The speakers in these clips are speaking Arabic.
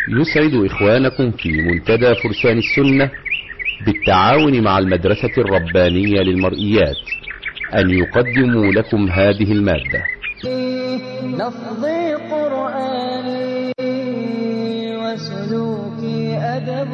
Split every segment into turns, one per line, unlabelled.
يسعد إخوانكم في منتدى فرسان السنة بالتعاون مع المدرسة الربانية للمرئيات أن يقدموا لكم هذه المادة.
لفظي قرآني وسلوكي أدب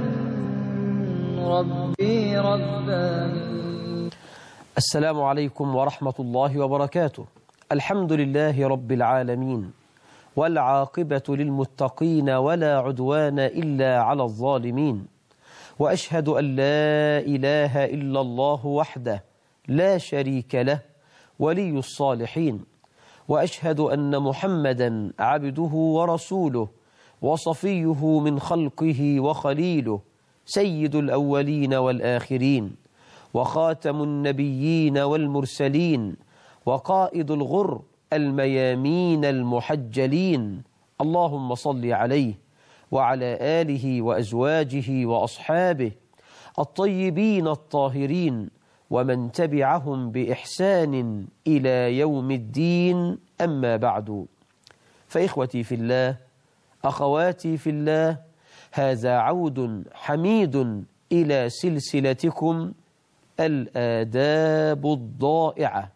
ربي رباني.
السلام عليكم ورحمة الله وبركاته. الحمد لله رب العالمين، والعاقبة للمتقين ولا عدوان إلا على الظالمين، وأشهد أن لا إله إلا الله وحده لا شريك له ولي الصالحين، وأشهد أن محمدا عبده ورسوله وصفيه من خلقه وخليله، سيد الأولين والآخرين، وخاتم النبيين والمرسلين، وقائد الغر الميامين المحجلين. اللهم صل عليه وعلى آله وأزواجه وأصحابه الطيبين الطاهرين ومن تبعهم بإحسان إلى يوم الدين. أما بعد، فإخوتي في الله، أخواتي في الله، هذا عود حميد إلى سلسلتكم الآداب الضائعة،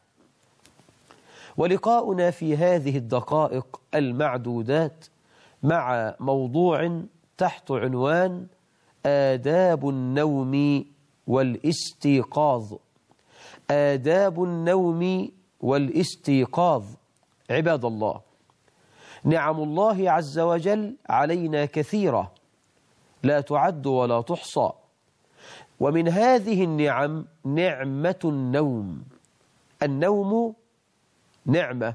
ولقاؤنا في هذه الدقائق المعدودات مع موضوع تحت عنوان آداب النوم والاستيقاظ. آداب النوم والاستيقاظ. عباد الله، نعم الله عز وجل علينا كثيرة لا تعد ولا تحصى، ومن هذه النعم نعمة النوم. النوم نعمة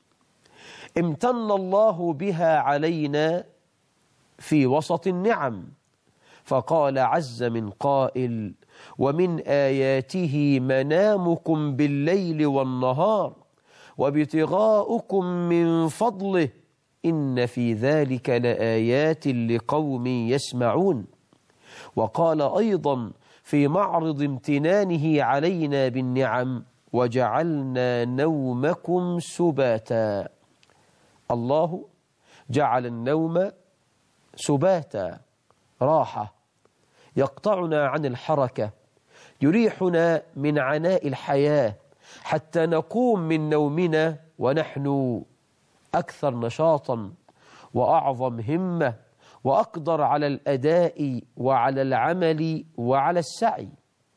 امتن الله بها علينا في وسط النعم، فقال عز من قائل: ومن آياته منامكم بالليل والنهار وابتغاؤكم من فضله إن في ذلك لآيات لقوم يسمعون. وقال أيضا في معرض امتنانه علينا بالنعم: وجعلنا نومكم سباتا. الله جعل النوم سباتا، راحة، يقطعنا عن الحركة، يريحنا من عناء الحياة حتى نقوم من نومنا ونحن أكثر نشاطا وأعظم همة وأقدر على الأداء وعلى العمل وعلى السعي.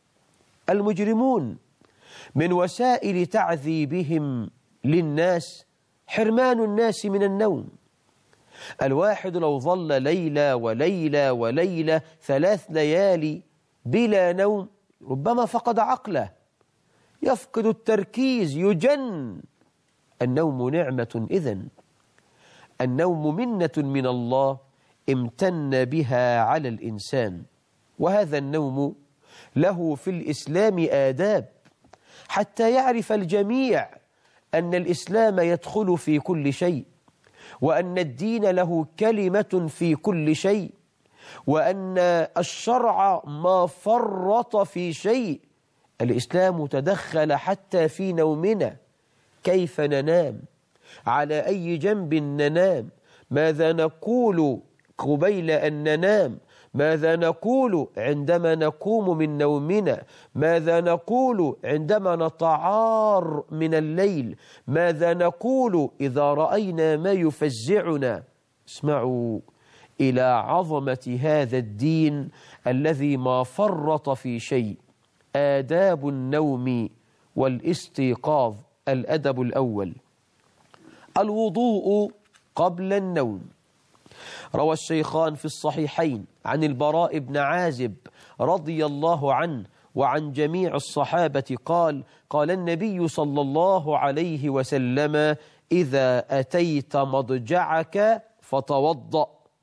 المجرمون من وسائل تعذيبهم للناس حرمان الناس من النوم. الواحد لو ظل ليلة وليلة وليلة 3 ليالي بلا نوم ربما فقد عقله، يفقد التركيز، يجن. النوم نعمة إذن. النوم منة من الله امتن بها على الإنسان، وهذا النوم له في الإسلام آداب حتى يعرف الجميع أن الإسلام يدخل في كل شيء، وأن الدين له كلمة في كل شيء، وأن الشرع ما فرط في شيء. الإسلام تدخل حتى في نومنا، كيف ننام، على أي جنب ننام، ماذا نقول قبيل أن ننام، ماذا نقول عندما نقوم من نومنا، ماذا نقول عندما نتعار من الليل، ماذا نقول إذا رأينا ما يفزعنا. اسمعوا إلى عظمة هذا الدين الذي ما فرط في شيء. آداب النوم والاستيقاظ. الأدب الأول: الوضوء قبل النوم. روى الشيخان في الصحيحين عن البراء بن عازب رضي الله عنه وعن جميع الصحابة قال: قال النبي صلى الله عليه وسلم: إذا أتيت مضجعك فتوضأ.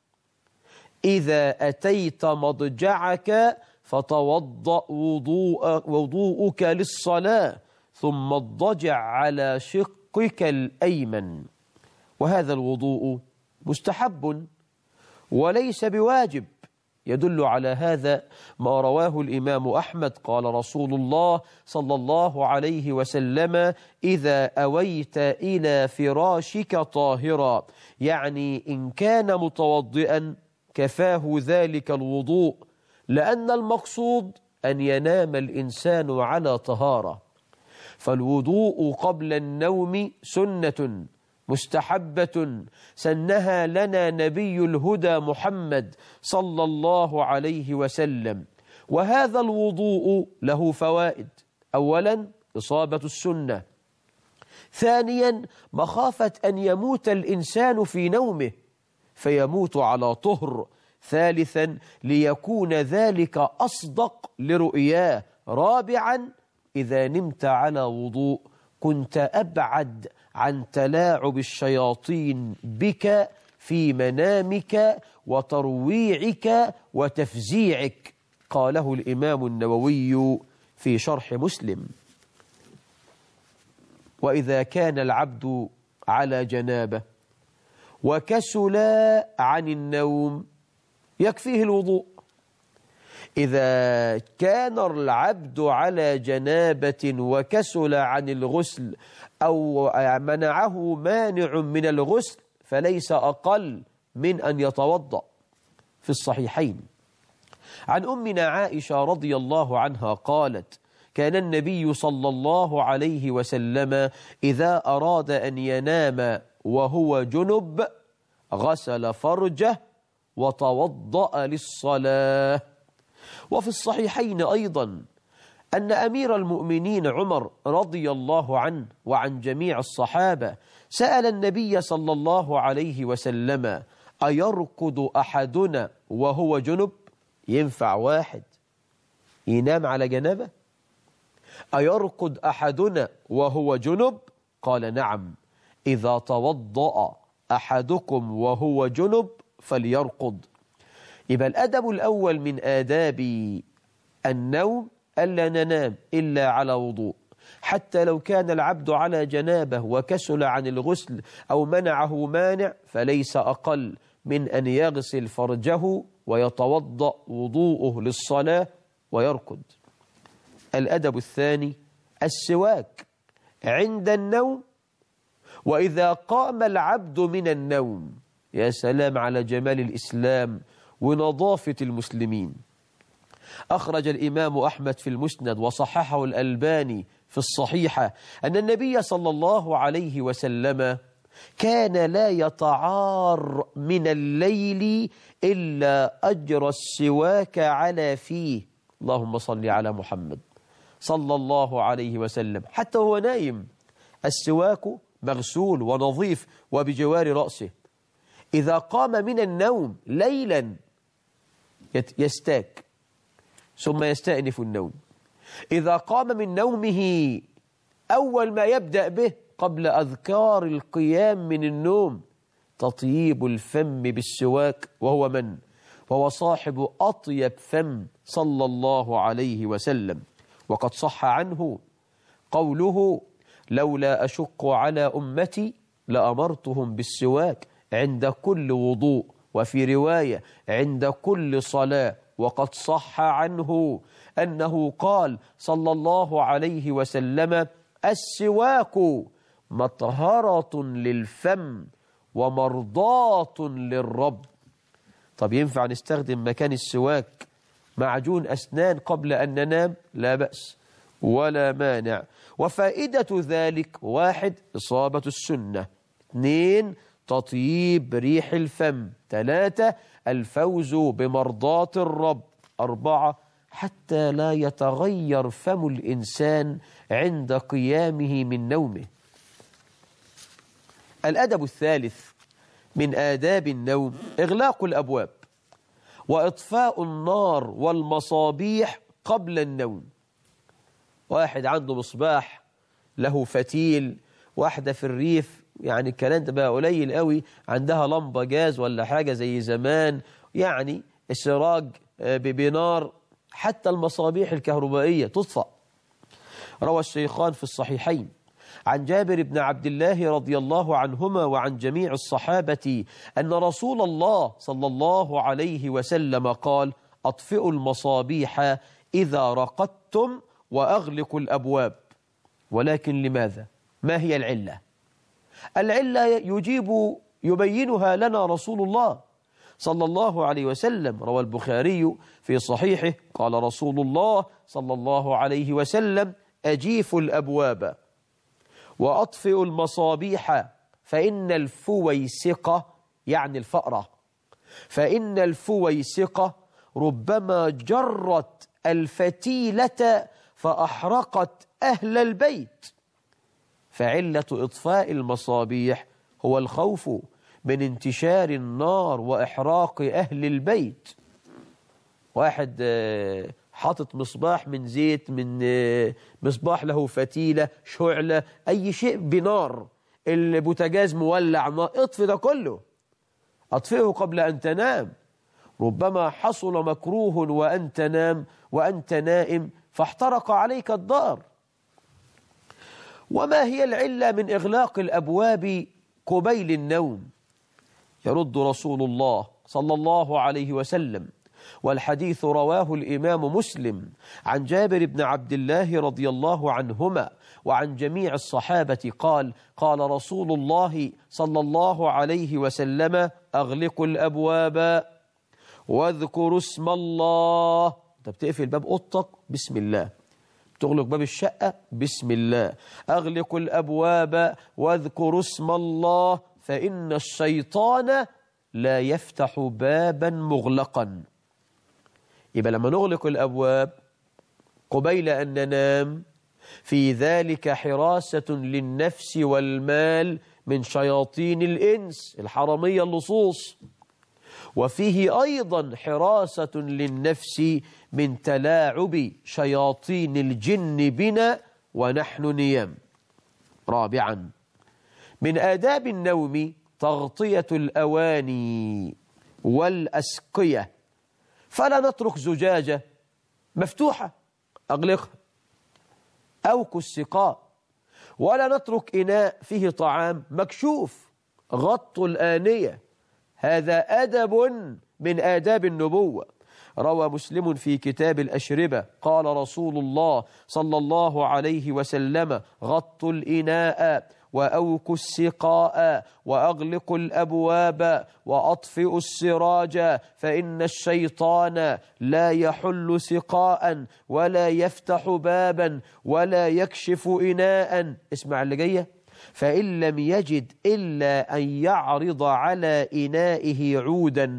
إذا أتيت مضجعك فتوضأ وضوءك للصلاة ثم اضطجع على شقك الأيمن. وهذا الوضوء مستحب وليس بواجب. يدل على هذا ما رواه الإمام أحمد قال رسول الله صلى الله عليه وسلم: إذا أويت إلى فراشك طاهرا، يعني إن كان متوضئا كفاه ذلك الوضوء، لأن المقصود أن ينام الإنسان على طهارة. فالوضوء قبل النوم سنة مستحبة سنها لنا نبي الهدى محمد صلى الله عليه وسلم. وهذا الوضوء له فوائد: أولا إصابة السنة، ثانيا مخافة أن يموت الإنسان في نومه فيموت على طهر، ثالثا ليكون ذلك أصدق لرؤياه، رابعا إذا نمت على وضوء كنت أبعد عن تلاعب الشياطين بك في منامك وترويعك وتفزيعك. قاله الإمام النووي في شرح مسلم. وإذا كان العبد على جنابه وكسل عن النوم يكفيه الوضوء. إذا كان العبد على جنابة وكسل عن الغسل أو منعه مانع من الغسل فليس أقل من أن يتوضأ. في الصحيحين عن أمنا عائشة رضي الله عنها قالت: كان النبي صلى الله عليه وسلم إذا أراد أن ينام وهو جنب غسل فرجه وتوضأ للصلاة. وفي الصحيحين أيضا أن أمير المؤمنين عمر رضي الله عنه وعن جميع الصحابة سأل النبي صلى الله عليه وسلم: أيرقد أحدنا وهو جنب؟ ينفع واحد ينام على جنابه؟ أيرقد أحدنا وهو جنب؟ قال: نعم، إذا توضأ أحدكم وهو جنب فليرقد. يبقى الأدب الأول من آداب النوم ألا ننام إلا على وضوء، حتى لو كان العبد على جنابه وكسل عن الغسل أو منعه مانع فليس أقل من أن يغسل فرجه ويتوضأ وضوءه للصلاة ويرقد. الأدب الثاني السواك عند النوم وإذا قام العبد من النوم. يا سلام على جمال الإسلام ونظافة المسلمين. أخرج الإمام أحمد في المسند وصححه الألباني في الصحيحة أن النبي صلى الله عليه وسلم كان لا يتعار من الليل إلا أجرى السواك على فيه. اللهم صل على محمد صلى الله عليه وسلم. حتى هو نايم السواك مغسول ونظيف وبجوار رأسه. إذا قام من النوم ليلا يستاك ثم يستأنف النوم. إذا قام من نومه أول ما يبدأ به قبل أذكار القيام من النوم تطيب الفم بالسواك، وهو من؟ وهو صاحب أطيب فم صلى الله عليه وسلم. وقد صح عنه قوله: لولا أشق على أمتي لأمرتهم بالسواك عند كل وضوء، وفي رواية عند كل صلاة. وقد صح عنه أنه قال صلى الله عليه وسلم: السواك مطهرة للفم ومرضاة للرب. طب ينفع نستخدم مكان السواك معجون أسنان قبل أن ننام؟ لا بأس ولا مانع. وفائدة ذلك: 1 إصابة السنة، 2 تطيب ريح الفم، 3 الفوز بمرضاة الرب، 4 حتى لا يتغير فم الإنسان عند قيامه من نومه. الأدب الثالث من آداب النوم إغلاق الأبواب وإطفاء النار والمصابيح قبل النوم. واحد عنده مصباح له فتيل، واحدة في الريف يعني الكلام ده بقى قليل قوي عندها لمبة جاز ولا حاجة زي زمان، يعني السراج بنار، حتى المصابيح الكهربائية تطفأ. روى الشيخان في الصحيحين عن جابر بن عبد الله رضي الله عنهما وعن جميع الصحابة أن رسول الله صلى الله عليه وسلم قال: أطفئوا المصابيح إذا رقدتم وأغلقوا الأبواب. ولكن لماذا؟ ما هي العلة؟ العلة يبينها لنا رسول الله صلى الله عليه وسلم. روى البخاري في صحيحه قال رسول الله صلى الله عليه وسلم: أجيفوا الأبواب وأطفئوا المصابيح فإن الفويسقة، يعني الفأرة، فإن الفويسقة ربما جرت الفتيلة فأحرقت أهل البيت. فعلة إطفاء المصابيح هو الخوف من انتشار النار وإحراق أهل البيت. واحد حاطط مصباح من زيت، من مصباح له فتيلة، شعلة، أي شيء بنار، البوتاجاز مولع، ما اطفئ ده كله، أطفئه قبل أن تنام. ربما حصل مكروه وأنت نائم فاحترق عليك الدار. وما هي العلة من إغلاق الأبواب قبيل النوم؟ يرد رسول الله صلى الله عليه وسلم، والحديث رواه الإمام مسلم عن جابر بن عبد الله رضي الله عنهما وعن جميع الصحابة قال: قال رسول الله صلى الله عليه وسلم: أغلقوا الأبواب واذكروا اسم الله. أنت بتقفل باب أوضتك بسم الله، تغلق باب الشقة بسم الله. أغلقوا الأبواب واذكروا اسم الله فإن الشيطان لا يفتح بابا مغلقا. يبقى لما نغلق الأبواب قبيل أن ننام في ذلك حراسة للنفس والمال من شياطين الإنس الحرامية اللصوص، وفيه أيضا حراسة للنفس من تلاعب شياطين الجن بنا ونحن نيام. رابعا، من آداب النوم تغطية الأواني والأسقية، فلا نترك زجاجة مفتوحة أغلقها أو كالسقاء، ولا نترك إناء فيه طعام مكشوف، غطوا الآنية. هذا أدب من آداب النبوة. روى مسلم في كتاب الأشربة قال رسول الله صلى الله عليه وسلم: غطوا الإناء وأوكوا السقاء وأغلقوا الأبواب وأطفئوا السراج فإن الشيطان لا يحل سقاء ولا يفتح بابا ولا يكشف إناء. اسمع اللي جايه: فإن لم يجد إلا أن يعرض على إنائه عودا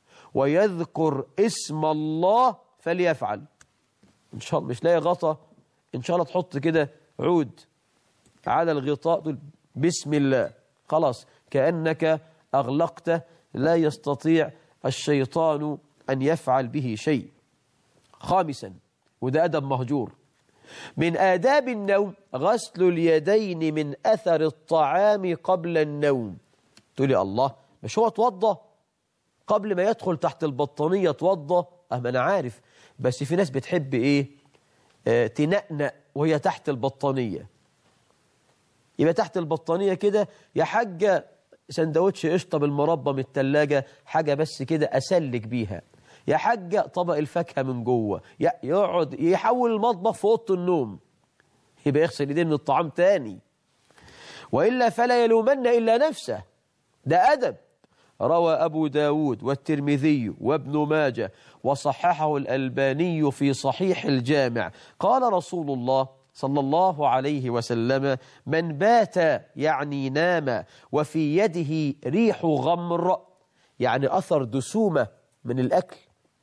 ويذكر اسم الله فليفعل. إن شاء الله مش لاقي غطا، إن شاء الله تحط كده عود على الغطاء دول بسم الله، خلاص كأنك أغلقته، لا يستطيع الشيطان أن يفعل به شيء. خامسا، وده أدب مهجور، من آداب النوم غسل اليدين من أثر الطعام قبل النوم. تقول لي الله، مش هو توضى قبل ما يدخل تحت البطانية؟ توضى؟ ما أنا عارف، بس في ناس بتحب إيه؟ تنقنق وهي تحت البطانية. يبقى تحت البطانية كده يا حاجة سندوتش قشطة بالمربى من التلاجة، حاجة بس كده أسلك بيها. يا حاجة طبق الفاكهة من جوه، يقعد يحول المطبخ في أوضة النوم، يبقى يغسل يديه من الطعام تاني، وإلا فلا يلومن إلا نفسه. ده أدب. روى أبو داود والترمذي وابن ماجه وصححه الألباني في صحيح الجامع قال رسول الله صلى الله عليه وسلم: من بات، يعني نام، وفي يده ريح غمر، يعني أثر دسومة من الأكل،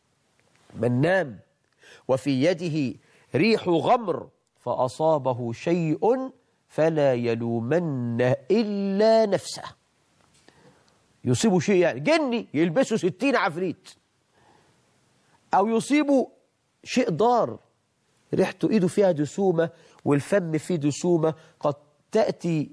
من نام وفي يده ريح غمر فأصابه شيء فلا يلومن إلا نفسه. يصيبه شيء يعني جني يلبسه 60 عفريت، أو يصيبه شيء ضار، ريحته إيده فيها دسومة والفم فيه دسومة، قد تأتي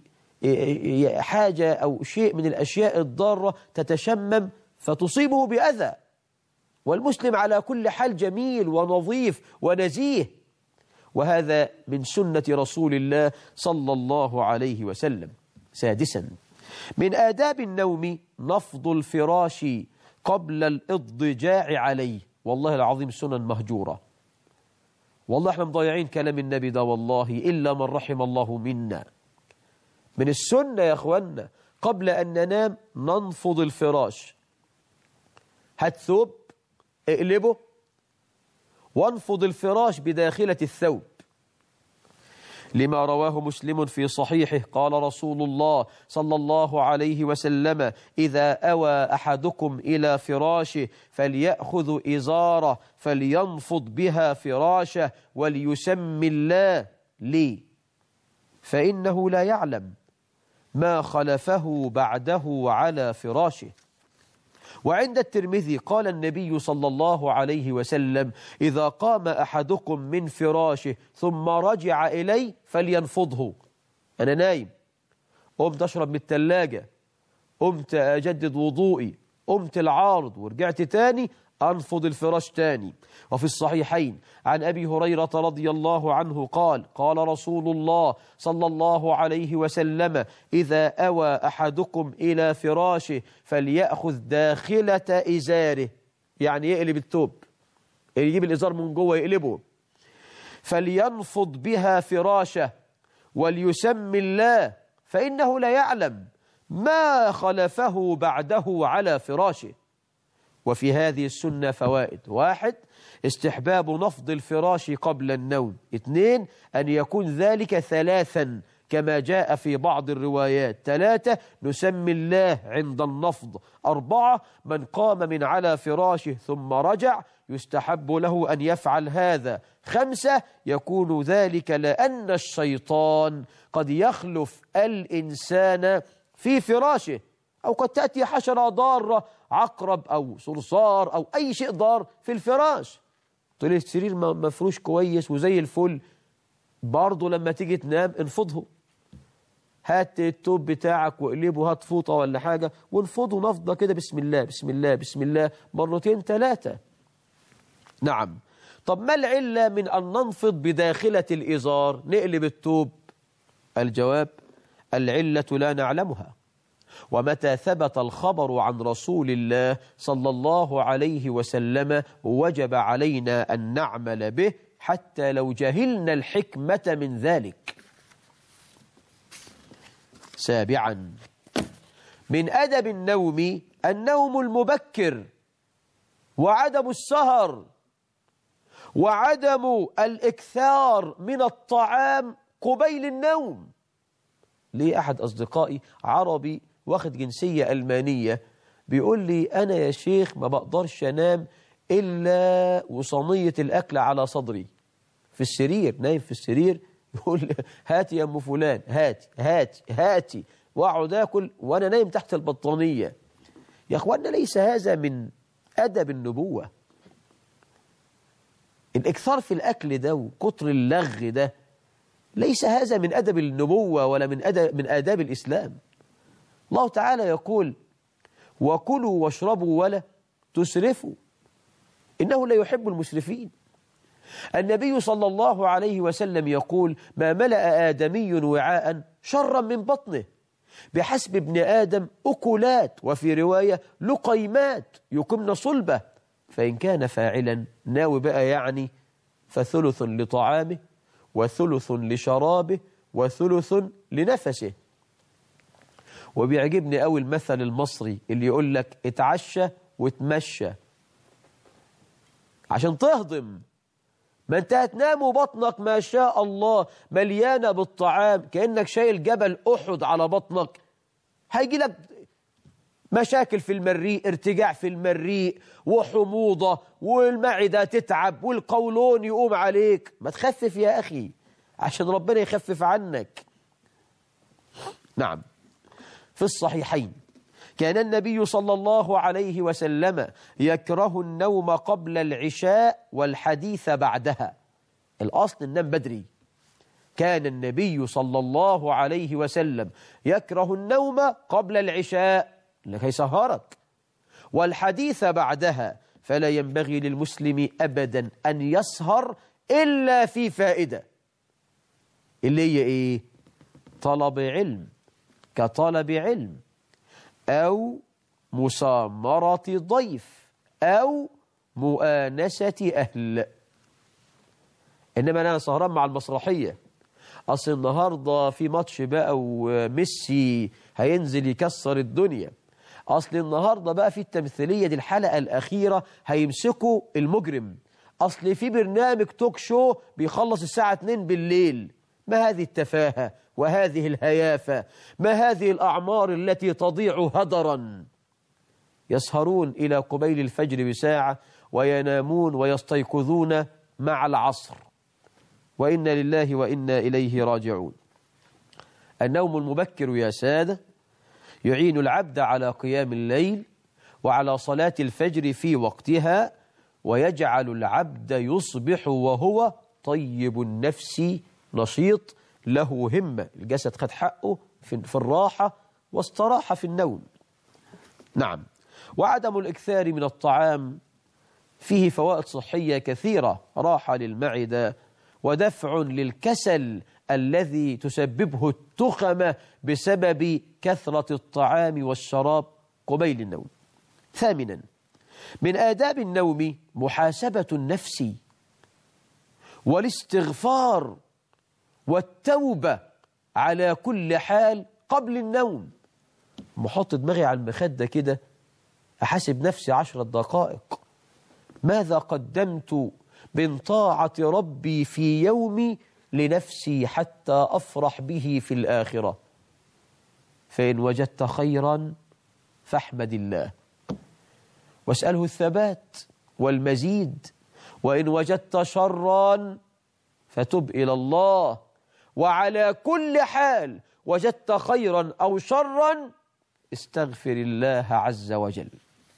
حاجة أو شيء من الأشياء الضارة تتشمم فتصيبه بأذى. والمسلم على كل حال جميل ونظيف ونزيه، وهذا من سنة رسول الله صلى الله عليه وسلم. سادسا، من آداب النوم نفض الفراش قبل الاضطجاع عليه. والله العظيم سنن مهجورة، والله احنا مضيعين كلام النبي ده والله، إلا من رحم الله منا. من السنة يا أخوانا قبل أن ننام ننفض الفراش، هات ثوب اقلبه وانفض الفراش بداخلة الثوب، لما رواه مسلم في صحيحه قال رسول الله صلى الله عليه وسلم: إذا أوى أحدكم إلى فراشه فليأخذ إزاره فلينفض بها فراشه وليسم الله، ليه؟ فإنه لا يعلم ما خلفه بعده على فراشه. وعند الترمذي قال النبي صلى الله عليه وسلم: إذا قام أحدكم من فراشه ثم رجع إليه فلينفضه. أنا نايم، قمت أشرب من الثلاجة، قمت أجدد وضوئي، قمت العارض ورجعت تاني، أنفض الفراش تاني. وفي الصحيحين عن أبي هريرة رضي الله عنه قال: قال رسول الله صلى الله عليه وسلم: إذا أوى أحدكم إلى فراشه فليأخذ داخلة إزاره، يعني يقلب الثوب، يجيب الإزار من جوه يقلبه، فلينفض بها فراشه وليسم الله، فإنه لا يعلم ما خلفه بعده على فراشه. وفي هذه السنة فوائد: 1. استحباب نفض الفراش قبل النوم. 2. أن يكون ذلك 3 كما جاء في بعض الروايات. 3. نسمي الله عند النفض. 4. من قام من على فراشه ثم رجع يستحب له أن يفعل هذا. 5. يكون ذلك لأن الشيطان قد يخلف الإنسان في فراشه، أو قد تأتي حشرة ضارة، عقرب أو صرصار أو أي شيء ضار في الفراش، تقول السرير مفروش كويس وزي الفل، برضه لما تيجي تنام انفضه، هات التوب بتاعك واقلبه، هات فوطة ولا حاجة وانفضه نفضة كده، بسم الله بسم الله بسم الله، مرتين 3. نعم. طب ما العلة من أن ننفض بداخلة الإزار نقلب التوب؟ الجواب: العلة لا نعلمها، ومتى ثبت الخبر عن رسول الله صلى الله عليه وسلم وجب علينا أن نعمل به حتى لو جهلنا الحكمة من ذلك. 7. من أدب النوم النوم المبكر، وعدم السهر، وعدم الإكثار من الطعام قبيل النوم. ليه أحد أصدقائي عربي واخد جنسية ألمانية بيقول لي: أنا يا شيخ ما بقدرش أنام إلا وصينية الأكل على صدري في السرير، نايم في السرير، يقول: هاتي يا أم فلان، هاتي هاتي هاتي، وأقعد آكل وأنا نايم تحت البطانية. يا أخوانا، ليس هذا من أدب النبوة. الإكثار في الأكل ده وكتر اللغ ده ليس هذا من أدب النبوة ولا من آداب الإسلام. الله تعالى يقول: وكلوا واشربوا ولا تسرفوا إنه لا يحب المسرفين. النبي صلى الله عليه وسلم يقول: ما ملأ آدمي وعاء شرا من بطنه، بحسب ابن آدم أكلات، وفي رواية لقيمات يكمن صلبه، فإن كان فاعلا ناوي بقى يعني فثلث لطعامه وثلث لشرابه وثلث لنفسه. وبيعجبني قوي المثل المصري اللي يقول لك: اتعشى وتمشى عشان تهضم. ما انت هتنام وبطنك ما شاء الله مليانة بالطعام كأنك شايل جبل أحد على بطنك، هيجي لك مشاكل في المريء، ارتجاع في المريء وحموضة، والمعدة تتعب والقولون يقوم عليك. ما تخفف يا أخي عشان ربنا يخفف عنك. نعم. في الصحيحين كان النبي صلى الله عليه وسلم يكره النوم قبل العشاء والحديث بعدها. الأصل النوم بدري. كان النبي صلى الله عليه وسلم يكره النوم قبل العشاء لكي يسهرك، والحديث بعدها، فلا ينبغي للمسلم أبدا أن يسهر إلا في فائدة، اللي هي إيه؟ طلب علم، كطلب علم أو مسامرة ضيف أو مؤانسة أهل. إنما أنا سهران مع المسرحية، أصل النهاردة في ماتش بقى وميسي هينزل يكسر الدنيا، أصل النهاردة بقى في التمثيلية دي الحلقة الأخيرة هيمسكوا المجرم، أصل في برنامج توك شو بيخلص الساعة 2 بالليل. ما هذه التفاهة وهذه الهيافة؟ ما هذه الأعمار التي تضيع هدرا؟ يسهرون إلى قبيل الفجر بساعة وينامون ويستيقظون مع العصر، وإنا لله وإنا إليه راجعون. النوم المبكر يا سادة يعين العبد على قيام الليل وعلى صلاة الفجر في وقتها، ويجعل العبد يصبح وهو طيب النفس نشيط له همة، الجسد خد حقه في الراحة واستراح في النوم. نعم، وعدم الإكثار من الطعام فيه فوائد صحية كثيرة، راحة للمعدة ودفع للكسل الذي تسببه التخمة بسبب كثرة الطعام والشراب قبيل النوم. ثامنا، من آداب النوم محاسبة النفس والاستغفار والتوبة على كل حال قبل النوم. محط دماغي على المخدة كده أحاسب نفسي 10 دقائق، ماذا قدمت من طاعة ربي في يومي لنفسي حتى أفرح به في الآخرة؟ فإن وجدت خيرا فاحمد الله واسأله الثبات والمزيد، وإن وجدت شرا فتب إلى الله، وعلى كل حال وجدت خيرا أو شرا استغفر الله عز وجل.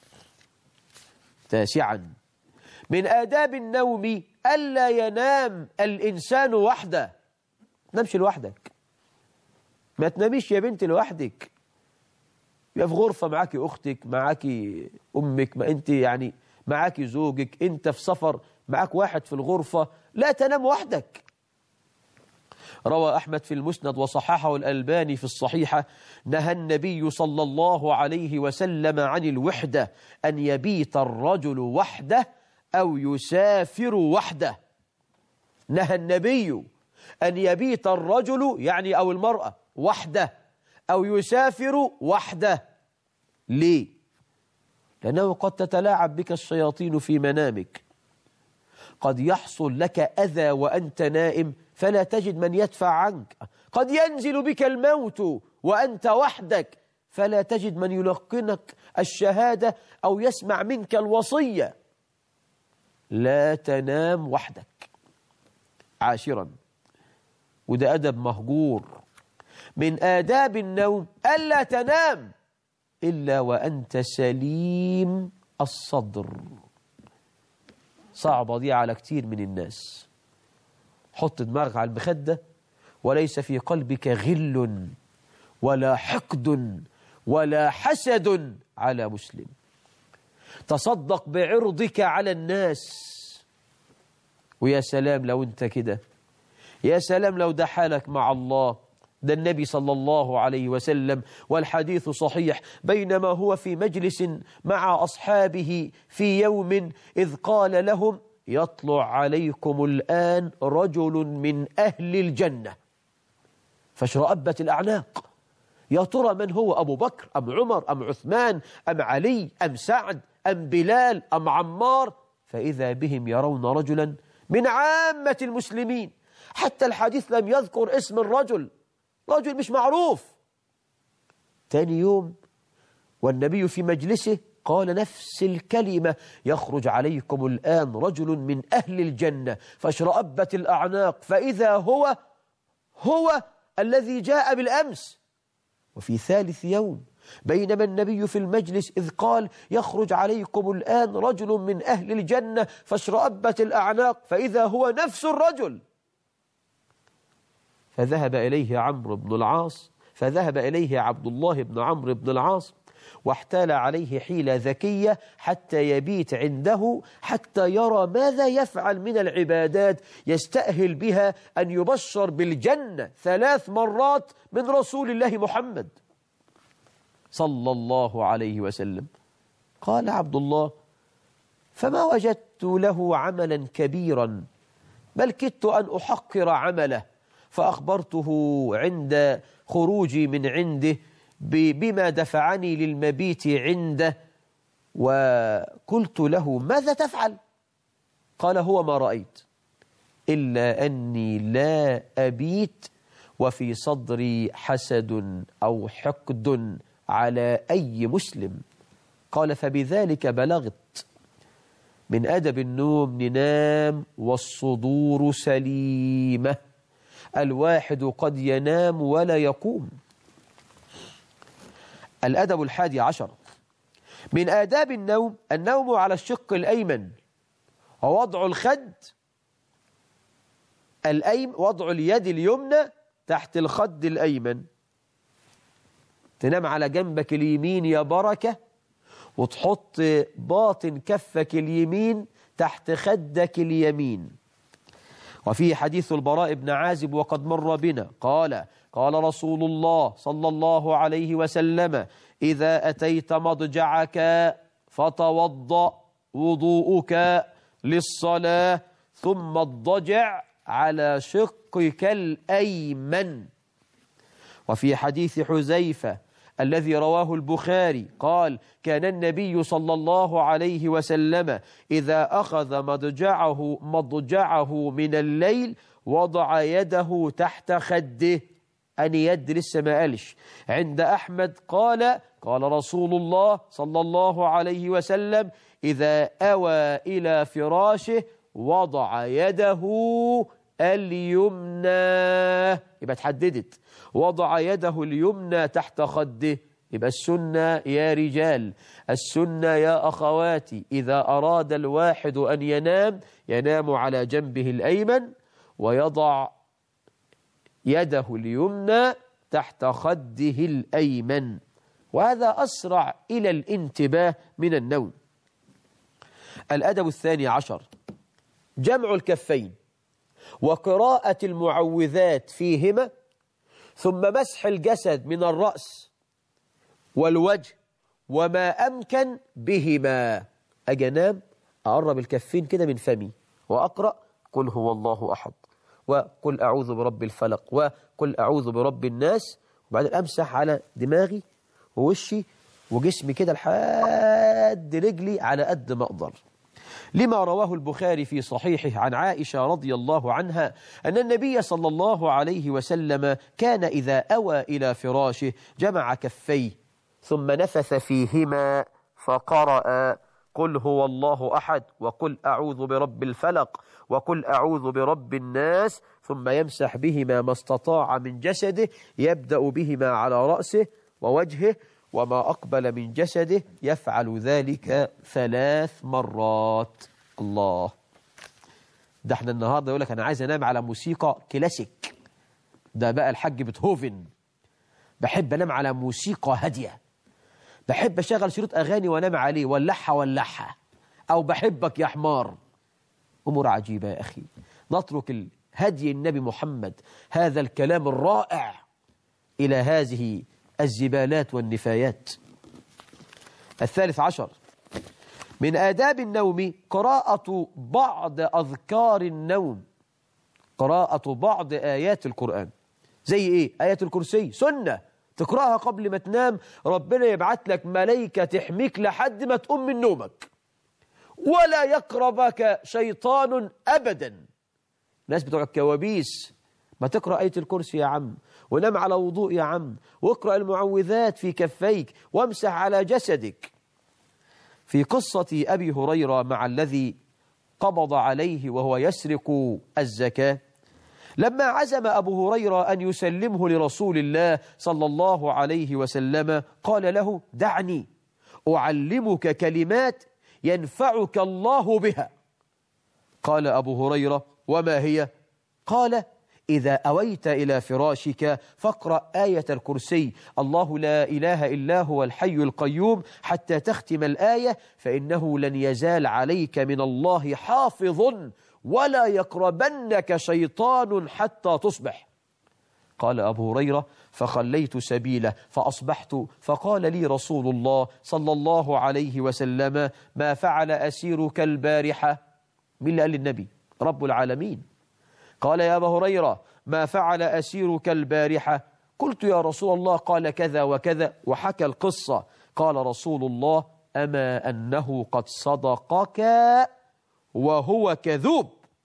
تاسعا، من آداب النوم ألا ينام الإنسان وحده. ما تنامش لوحدك، ما تناميش يا بنت لوحدك، يبقى في غرفة معاكي أختك، معاكي أمك، ما أنت يعني معاكي زوجك، أنت في سفر معاك واحد في الغرفة، لا تنام وحدك. روى أحمد في المسند وصححه الألباني في الصحيحة: نهى النبي صلى الله عليه وسلم عن الوحدة، أن يبيت الرجل وحده أو يسافر وحده. نهى النبي أن يبيت الرجل يعني أو المرأة وحده أو يسافر وحده. ليه؟ لأنه قد تتلاعب بك الشياطين في منامك، قد يحصل لك أذى وأنت نائم فلا تجد من يدفع عنك، قد ينزل بك الموت وأنت وحدك فلا تجد من يلقنك الشهادة أو يسمع منك الوصية. لا تنام وحدك. عاشرا، وده أدب مهجور، من آداب النوم ألا تنام إلا وأنت سليم الصدر. صعبة دي على كتير من الناس. حط دماغك على المخدة وليس في قلبك غل ولا حقد ولا حسد على مسلم. تصدق بعرضك على الناس، ويا سلام لو انت كده، يا سلام لو ده حالك مع الله. ده النبي صلى الله عليه وسلم والحديث صحيح، بينما هو في مجلس مع أصحابه في يوم إذ قال لهم: يطلع عليكم الآن رجل من أهل الجنة. فاشرأبت الأعناق، يا ترى من هو؟ أبو بكر أم عمر أم عثمان أم علي أم سعد أم بلال أم عمار؟ فإذا بهم يرون رجلا من عامة المسلمين، حتى الحديث لم يذكر اسم الرجل، رجل مش معروف. تاني يوم والنبي في مجلسه قال نفس الكلمة: يخرج عليكم الآن رجل من أهل الجنة. فاشرأبت الأعناق، فإذا هو الذي جاء بالأمس. وفي ثالث يوم بينما النبي في المجلس إذ قال: يخرج عليكم الآن رجل من أهل الجنة، فاشرأبت الأعناق، فإذا هو نفس الرجل. فذهب إليه عبد الله بن عمرو بن العاص، واحتال عليه حيلة ذكية حتى يبيت عنده، حتى يرى ماذا يفعل من العبادات يستأهل بها أن يبشر بالجنة 3 مرات من رسول الله محمد صلى الله عليه وسلم. قال عبد الله: فما وجدت له عملا كبيرا، بل كدت أن أحقر عمله. فأخبرته عند خروجي من عنده بما دفعني للمبيت عنده، وقلت له: ماذا تفعل؟ قال: هو ما رأيت، إلا أني لا أبيت وفي صدري حسد أو حقد على أي مسلم. قال: فبذلك بلغت. من أدب النوم ننام والصدور سليمة، الواحد قد ينام ولا يقوم. الأدب 11: من آداب النوم النوم على الشق الأيمن، ووضع الخد وضع اليد اليمنى تحت الخد الأيمن. تنام على جنبك اليمين يا بركة، وتحط باطن كفك اليمين تحت خدك اليمين. وفي حديث البراء بن عازب وقد مر بنا قال: قال رسول الله صلى الله عليه وسلم: إذا أتيت مضجعك فتوضأ وضوءك للصلاة ثم اضطجع على شقك الأيمن. وفي حديث حذيفة الذي رواه البخاري قال: كان النبي صلى الله عليه وسلم إذا أخذ مضجعه من الليل وضع يده تحت خده. أن يد لسه ما قالش. عند أحمد قال رسول الله صلى الله عليه وسلم: إذا أوى إلى فراشه وضع يده اليمنى. يبقى اتحددت، وضع يده اليمنى تحت خده. يبقى السنة يا رجال، السنة يا أخواتي، إذا أراد الواحد أن ينام على جنبه الأيمن ويضع يده اليمنى تحت خده الأيمن، وهذا أسرع إلى الانتباه من النوم. الأدب 12: جمع الكفين وقراءة المعوذات فيهما، ثم مسح الجسد من الرأس والوجه وما أمكن بهما. أجي أنام أقرب الكفين كده من فمي وأقرأ: قل هو الله أحد، وقل أعوذ برب الفلق، وقل أعوذ برب الناس، وبعدين أمسح على دماغي ووشي وجسمي كده لحد رجلي على قد ما أقدر. لما رواه البخاري في صحيحه عن عائشة رضي الله عنها أن النبي صلى الله عليه وسلم كان إذا أوى إلى فراشه جمع كفيه ثم نفث فيهما فقرأ: قل هو الله أحد، وقل أعوذ برب الفلق، وقل أعوذ برب الناس، ثم يمسح بهما ما استطاع من جسده، يبدأ بهما على رأسه ووجهه وما أقبل من جسده، يفعل ذلك 3 مرات. الله، ده احنا النهاردة يقول لك أنا عايز أنام على موسيقى كلاسيك، ده بقى الحاج بيتهوفن. بحب أنام على موسيقى هادية، بحب أشغل شريط أغاني وأنام عليه ولحها، أو بحبك يا حمار. أمور عجيبة يا أخي. نترك هدي النبي محمد، هذا الكلام الرائع، إلى هذه الزبالات والنفايات. 13: من آداب النوم قراءة بعض أذكار النوم، قراءة بعض آيات القرآن. زي إيه؟ آية الكرسي سنة تقرأها قبل ما تنام، ربنا يبعت لك ملائكة تحميك لحد ما تقوم من نومك، ولا يقربك شيطان أبدا. الناس بتوع الكوابيس: ما تقرأ آية الكرسي يا عم، ونام على وضوء يا عم، واقرأ المعوذات في كفيك، وامسح على جسدك. في قصة أبي هريرة مع الذي قبض عليه وهو يسرق الزكاة، لما عزم أبو هريرة أن يسلمه لرسول الله صلى الله عليه وسلم قال له: دعني أعلمك كلمات ينفعك الله بها. قال أبو هريرة: وما هي؟ قال: إذا أويت إلى فراشك فاقرأ آية الكرسي: الله لا إله إلا هو الحي القيوم، حتى تختم الآية، فإنه لن يزال عليك من الله حافظ، ولا يقربنك شيطان حتى تصبح. قال أبو هريرة: فخليت سبيله فأصبحت، فقال لي رسول الله صلى الله عليه وسلم: ما فعل أسيرك البارحة؟ مين اللي قال للنبي؟ رب العالمين. قال: يا أبا هريرة، ما فعل أسيرك البارحة؟ قلت يا رسول الله، قال كذا وكذا وحكى القصة. قال رسول الله: أما أنه قد صدقك وهو كذوب.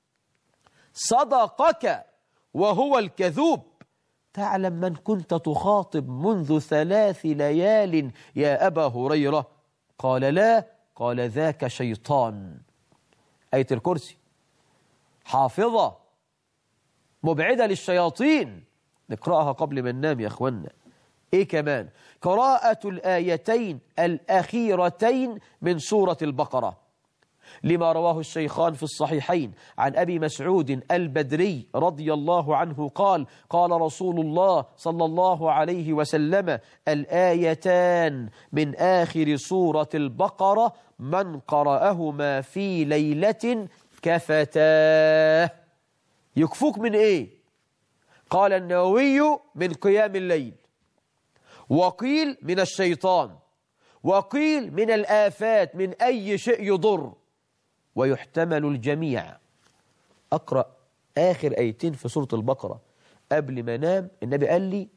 صدقك وهو الكذوب. تعلم من كنت تخاطب منذ 3 ليال يا أبا هريرة؟ قال: لا. قال: ذاك شيطان. آية الكرسي حافظة مبعدة للشياطين، نقرأها قبل ما ننام يا أخوانا. إيه كمان؟ قراءة الآيتين الأخيرتين من سورة البقرة، لما رواه الشيخان في الصحيحين عن أبي مسعود البدري رضي الله عنه قال: قال رسول الله صلى الله عليه وسلم: الآيتان من آخر سورة البقرة من قرأهما في ليلة كفتاه. يكفوك من إيه؟ قال النووي: من قيام الليل، وقيل من الشيطان، وقيل من الآفات، من أي شيء يضر، ويحتمل الجميع. أقرأ آخر آيتين في سورة البقرة قبل ما نام، النبي قال لي: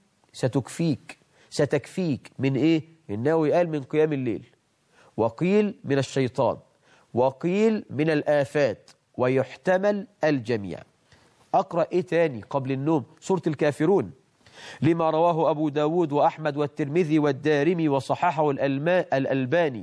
ستكفيك من إيه؟ النووي قال: من قيام الليل، وقيل من الشيطان، وقيل من الآفات، ويحتمل الجميع. أقرأ إيه تاني قبل النوم؟ سورة الكافرون، لما رواه أبو داود وأحمد والترمذي والدارمي وصححه الألباني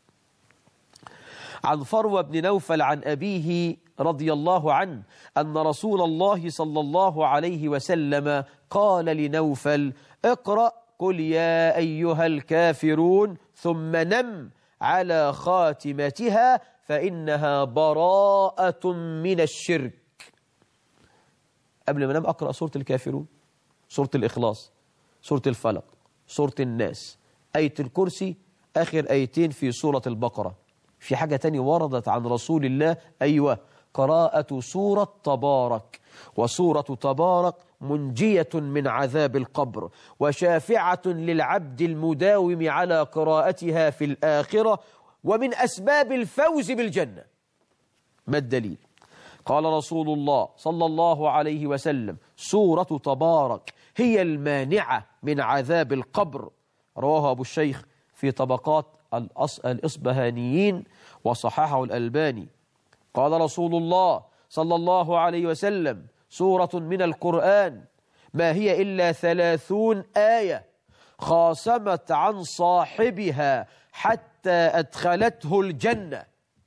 عن فروة بن نوفل عن أبيه رضي الله عنه أن رسول الله صلى الله عليه وسلم قال لنوفل: اقرأ قل يا أيها الكافرون ثم نم على خاتمتها فإنها براءة من الشرك. قبل ما نام أقرأ سورة الكافرون، سورة الإخلاص، سورة الفلق، سورة الناس، آية الكرسي، آخر آيتين في سورة البقرة. في حاجة تانية وردت عن رسول الله، أيوة، قراءة سورة تبارك. وسورة تبارك منجية من عذاب القبر، وشافعة للعبد المداوم على قراءتها في الآخرة، ومن أسباب الفوز بالجنة. ما الدليل؟ قال رسول الله صلى الله عليه وسلم: سورة تبارك هي المانعة من عذاب القبر. رواه أبو الشيخ في طبقات الإصبهانيين وصححه الألباني. قال رسول الله صلى الله عليه وسلم: سورة من القرآن ما هي إلا 30 آية خاصمت عن صاحبها حتى أدخلته الجنة.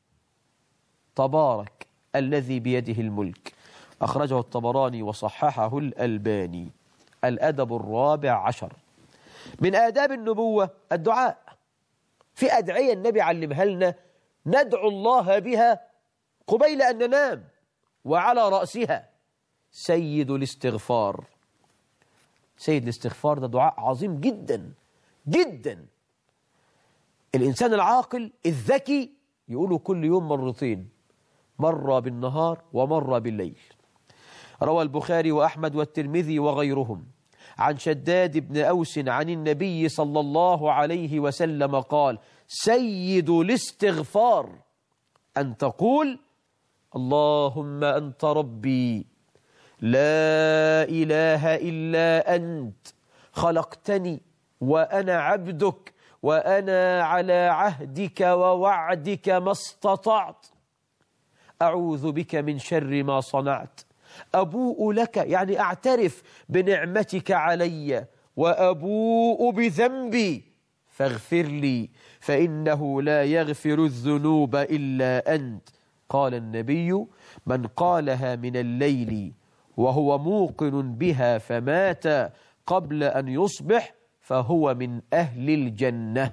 تبارك الذي بيده الملك. أخرجه الطبراني وصححه الألباني. الأدب الرابع عشر من آداب النبوة الدعاء. في أدعية النبي علمها لنا ندعو الله بها قبيل أن ننام، وعلى رأسها سيد الاستغفار. سيد الاستغفار ده دعاء عظيم جدا جدا. الإنسان العاقل الذكي يقوله كل يوم مرتين، مرة بالنهار ومرة بالليل. روى البخاري وأحمد والترمذي وغيرهم عن شداد بن أوس عن النبي صلى الله عليه وسلم قال: سيد الاستغفار أن تقول: اللهم أنت ربي لا إله إلا أنت، خلقتني وأنا عبدك، وأنا على عهدك ووعدك ما استطعت، أعوذ بك من شر ما صنعت، أبوء لك، يعني أعترف بنعمتك علي، وأبوء بذنبي فاغفر لي فإنه لا يغفر الذنوب إلا أنت. قال النبي: من قالها من الليل وهو موقن بها فمات قبل أن يصبح فهو من أهل الجنة.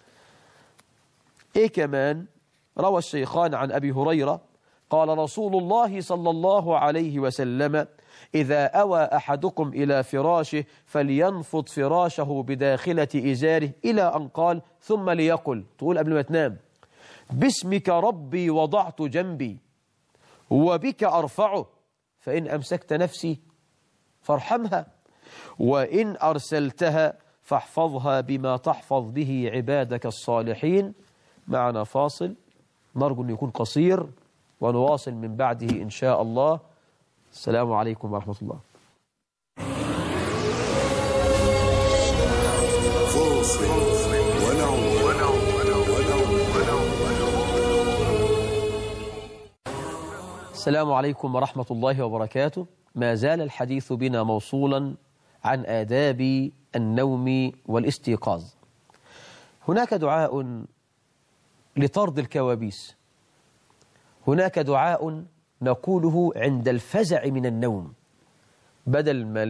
إيه كمان؟ روى الشيخان عن أبي هريرة قال رسول الله صلى الله عليه وسلم: إذا أوى أحدكم إلى فراشه فلينفض فراشه بداخلة إزاره، إلى أن قال: ثم ليقل، تقول قبل ما تنام: باسمك ربي وضعت جنبي وبك أرفعه، فإن أمسكت نفسي فارحمها، وإن أرسلتها فاحفظها بما تحفظ به عبادك الصالحين. معنا فاصل نرجو أن يكون قصير ونواصل من بعده إن شاء الله. السلام عليكم ورحمة الله. السلام عليكم ورحمة الله وبركاته. ما زال الحديث بنا موصولا عن آداب النوم والاستيقاظ. هناك دعاء لطرد الكوابيس، هناك دعاء نقوله عند الفزع من النوم، بدل ما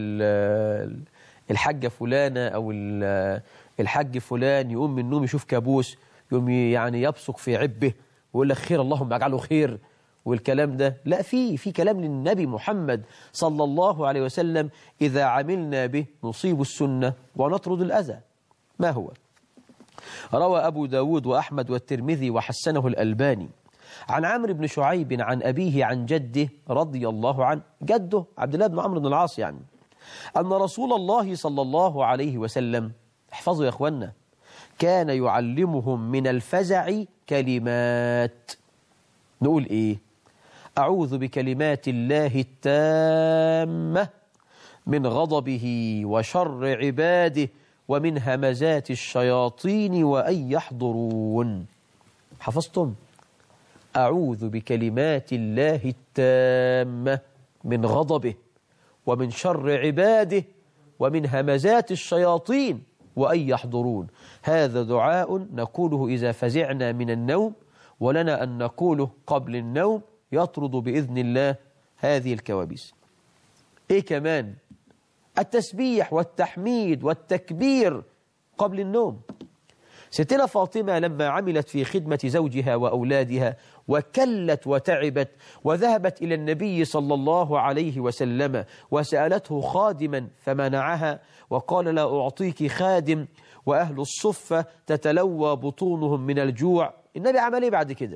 الحاجة فلانة أو الحاج فلان يقوم من النوم يشوف كابوس يقوم يعني يبصق في عبه ويقول لك خير اللهم اجعله خير والكلام ده. لا، في كلام للنبي محمد صلى الله عليه وسلم إذا عملنا به نصيب السنة ونطرد الأذى. ما هو؟ روى أبو داود وأحمد والترمذي وحسنه الألباني عن عمرو بن شعيب عن أبيه عن جده رضي الله عنه، جده عبد الله بن عمرو بن العاص يعني، أن رسول الله صلى الله عليه وسلم، احفظوا يا أخوانا، كان يعلمهم من الفزع كلمات. نقول إيه؟ أعوذ بكلمات الله التامة من غضبه وشر عباده ومن همزات الشياطين وأن يحضرون. حفظتم؟ أعوذ بكلمات الله التامة من غضبه ومن شر عباده ومن همزات الشياطين وأن يحضرون. هذا دعاء نقوله إذا فزعنا من النوم، ولنا أن نقوله قبل النوم يطرد بإذن الله هذه الكوابيس. إيه كمان؟ التسبيح والتحميد والتكبير قبل النوم. ستنا فاطمة لما عملت في خدمة زوجها وأولادها وكلت وتعبت وذهبت إلى النبي صلى الله عليه وسلم وسألته خادما فمنعها وقال لا أعطيك خادم وأهل الصفة تتلوى بطونهم من الجوع. النبي عمل إيه بعد كده؟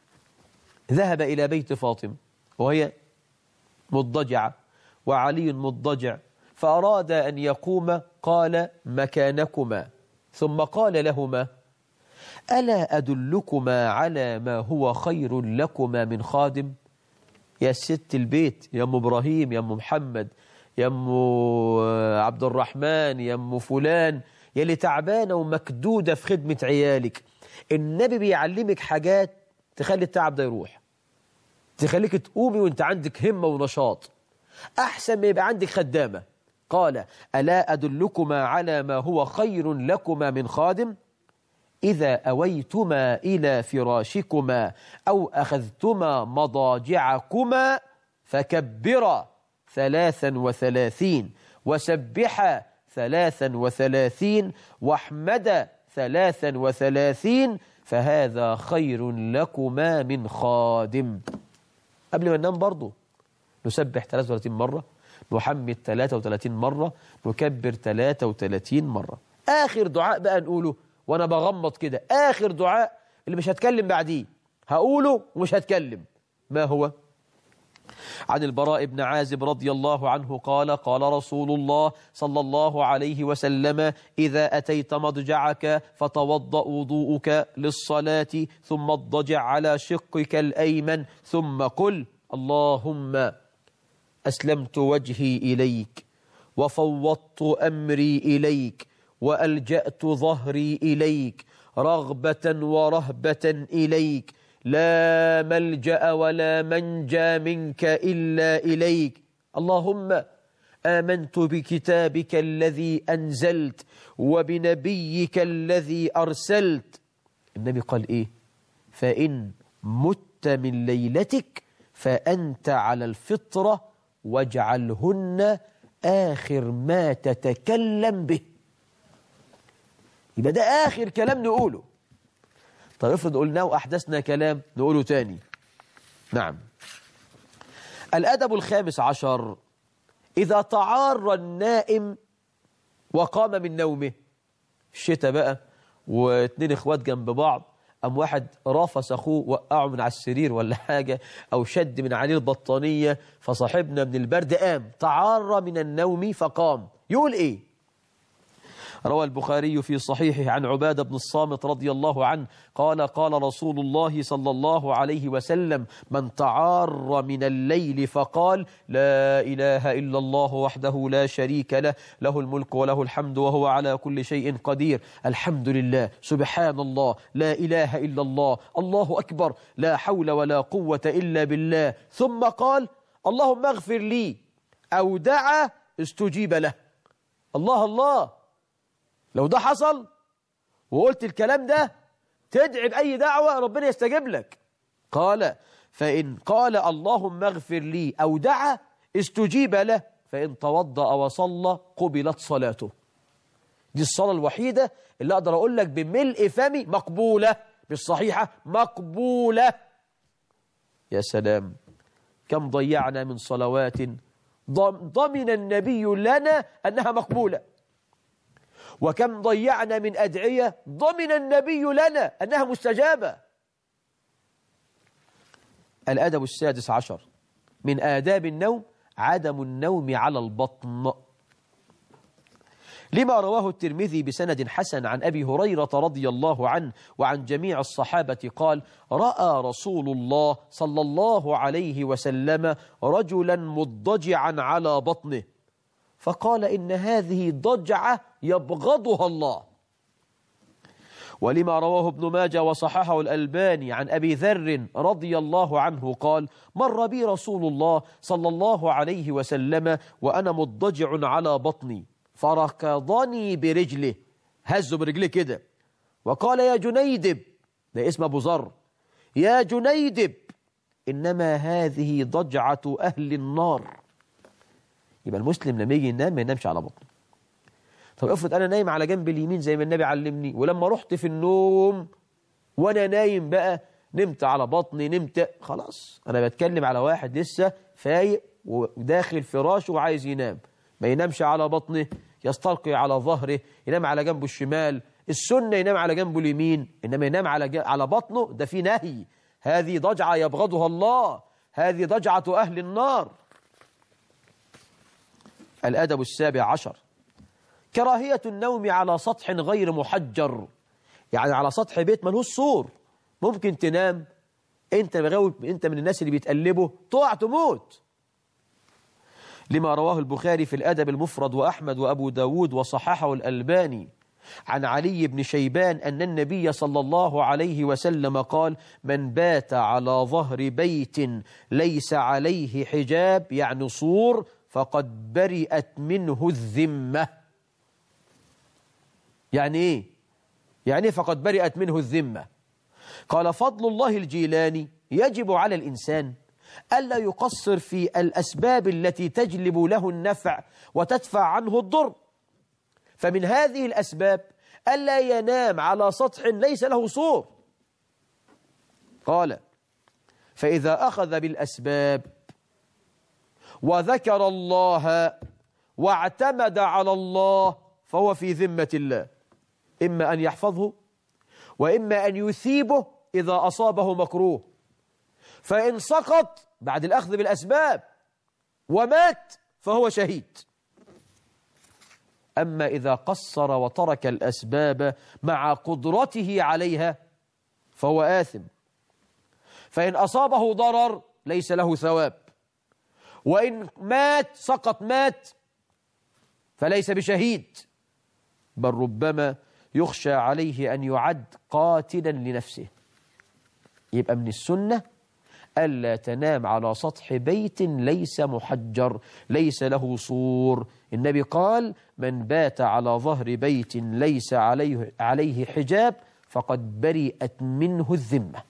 ذهب إلى بيت فاطمة وهي مضجعة وعلي مضجع، فأراد أن يقوم، قال مكانكما، ثم قال لهما ألا أدلكما على ما هو خير لكما من خادم؟ يا ست البيت، يا أم إبراهيم، يا أم محمد، يا أم عبد الرحمن، يا أم فلان، يا اللي تعبانة ومكدودة في خدمة عيالك، النبي بيعلمك حاجات تخلي التعب ده يروح، تخليك تقومي وانت عندك همة ونشاط، أحسن ما يبقى عندك خدامة. قال ألا أدلكما على ما هو خير لكما من خادم؟ إذا أويتما إلى فراشكما أو أخذتما مضاجعكما فكبرا 33 وسبحا 33 واحمدا 33 فهذا خير لكما من خادم. قبل ما ننام برضو نسبح 33 مرة، نحمد 33 مرة، نكبر 33 مرة. آخر دعاء بقى نقوله وأنا بغمض كده، آخر دعاء اللي مش هتكلم بعديه، هقوله ومش هتكلم. ما هو؟ عن البراء بن عازب رضي الله عنه قال قال رسول الله صلى الله عليه وسلم إذا أتيت مضجعك فتوضأ وضوءك للصلاة ثم اضطجع على شقك الأيمن ثم قل اللهم أسلمت وجهي إليك وفوضت أمري إليك وألجأت ظهري إليك رغبة ورهبة إليك لا ملجأ ولا منجى منك إلا إليك. اللهم آمنت بكتابك الذي أنزلت وبنبيك الذي أرسلت. النبي قال إيه؟ فإن مت من ليلتك فأنت على الفطرة واجعلهن آخر ما تتكلم به. يبقى ده آخر كلام نقوله. طيب افرض قلناه وأحدثنا كلام نقوله تاني. نعم. الأدب الخامس عشر: إذا تعار النائم وقام من نومه، الشتاء بقى واتنين اخوات جنب بعض، قام واحد رافس أخوه وقعه من على السرير ولا حاجة أو شد من عليه البطانية فصاحبنا من البرد قام تعار من النوم فقام، يقول إيه؟ روى البخاري في صحيحه عن عبادة بن الصامت رضي الله عنه قال قال رسول الله صلى الله عليه وسلم: من تعار من الليل فقال: لا إله إلا الله وحده لا شريك له، له الملك وله الحمد وهو على كل شيء قدير، الحمد لله، سبحان الله، لا إله إلا الله، الله أكبر، لا حول ولا قوة إلا بالله، ثم قال: اللهم اغفر لي، أو دعا استجيب له. الله الله، لو ده حصل وقلت الكلام ده تدعي بأي دعوة ربنا يستجيب لك. قال: فإن قال اللهم اغفر لي أو دعا استجيب له، فإن توضأ وصلى قبلت صلاته. دي الصلاة الوحيدة اللي أقدر أقول لك بملء فمي مقبولة، بالصحيحة مقبولة. يا سلام، كم ضيعنا من صلوات ضمن النبي لنا أنها مقبولة، وكم ضيعنا من أدعية ضمن النبي لنا أنها مستجابة. الأدب السادس عشر من آداب النوم عدم النوم على البطن، لما رواه الترمذي بسند حسن عن أبي هريرة رضي الله عنه وعن جميع الصحابة قال: رأى رسول الله صلى الله عليه وسلم رجلا مضجعا على بطنه، فقال: إن هذه ضجعة يبغضها الله. ولما رواه ابن ماجه وصححه الألباني عن أبي ذر رضي الله عنه قال: مر بي رسول الله صلى الله عليه وسلم وأنا مضجع على بطني، فركضني برجله، هزه برجله كده، وقال: يا جنيدب، ده اسم أبو ذر، يا جنيدب، إنما هذه ضجعة أهل النار. يبقى المسلم لما يجي ينام ما ينامش على بطنه. طب افرض أنا نايم على جنب اليمين زي ما النبي علمني، ولما رحت في النوم وأنا نايم بقى نمت على بطني، نمت، خلاص أنا بتكلم على واحد لسه فايق وداخل فراشه وعايز ينام، ما ينامش على بطنه، يستلقي على ظهره، ينام على جنبه الشمال، السنة ينام على جنبه اليمين، إنما ينام على بطنه ده في نهي. هذه ضجعة يبغضها الله، هذه ضجعة أهل النار. الأدب السابع عشر كراهية النوم على سطح غير محجر، يعني على سطح بيت ملهوش سور، ممكن تنام انت من الناس اللي بيتقلبوا تقع تموت. لما رواه البخاري في الأدب المفرد وأحمد وأبو داود وصححه الألباني عن علي بن شيبان أن النبي صلى الله عليه وسلم قال: من بات على ظهر بيت ليس عليه حجاب، يعني صور، فقد برئت منه الذمة. يعني إيه؟ يعني فقد برئت منه الذمة. قال فضل الله الجيلاني: يجب على الإنسان ألا يقصر في الأسباب التي تجلب له النفع وتدفع عنه الضر، فمن هذه الأسباب ألا ينام على سطح ليس له سور. قال: فإذا أخذ بالأسباب وذكر الله واعتمد على الله فهو في ذمة الله، إما أن يحفظه وإما أن يثيبه إذا أصابه مكروه، فإن سقط بعد الأخذ بالأسباب ومات فهو شهيد. أما إذا قصر وترك الأسباب مع قدرته عليها فهو آثم، فإن أصابه ضرر ليس له ثواب، وإن مات سقط مات فليس بشهيد، بل ربما يخشى عليه أن يعد قاتلا لنفسه. يبقى من السنة ألا تنام على سطح بيت ليس محجر، ليس له سور. النبي قال: من بات على ظهر بيت ليس عليه حجاب فقد برئت منه الذمة.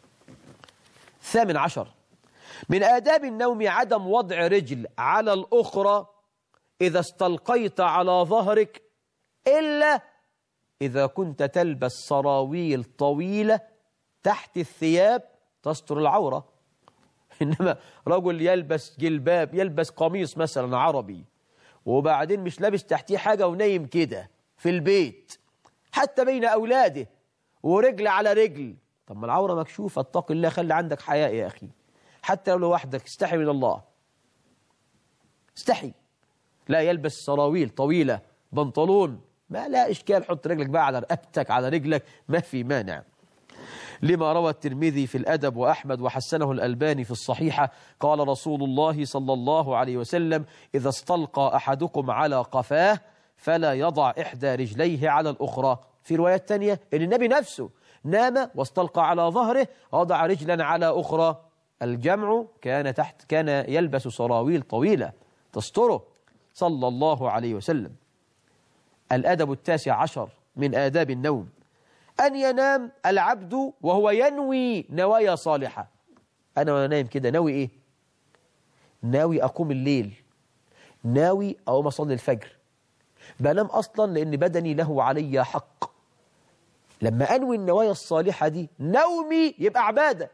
18 من آداب النوم عدم وضع رجل على الأخرى إذا استلقيت على ظهرك، إلا إذا كنت تلبس سراويل طويلة تحت الثياب تستر العورة. إنما رجل يلبس جلباب، يلبس قميص مثلا عربي، وبعدين مش لابس تحتيه حاجة ونايم كده في البيت حتى بين أولاده ورجل على رجل، طب ما العورة مكشوفة، اتق الله، خلي عندك حياء يا أخي، حتى لو لوحدك استحي من الله، استحي. لا يلبس سراويل طويلة، بنطلون ما لا إشكال، حط رجلك بقى على رقبتك على رجلك، ما في مانع. لما روى الترمذي في الأدب وأحمد وحسنه الألباني في الصحيحة قال رسول الله صلى الله عليه وسلم: إذا استلقى أحدكم على قفاه فلا يضع إحدى رجليه على الأخرى. في رواية تانية إن النبي نفسه نام واستلقى على ظهره وضع رجلا على أخرى. الجمع كان يلبس سراويل طويلة تستره صلى الله عليه وسلم. الأدب 19 من آداب النوم أن ينام العبد وهو ينوي نوايا صالحة. أنا وأنا نايم كده ناوي إيه؟ ناوي أقوم الليل، ناوي أقوم أصلي الفجر، بنام أصلا لأن بدني له علي حق. لما أنوي النوايا الصالحة دي نومي يبقى عبادة.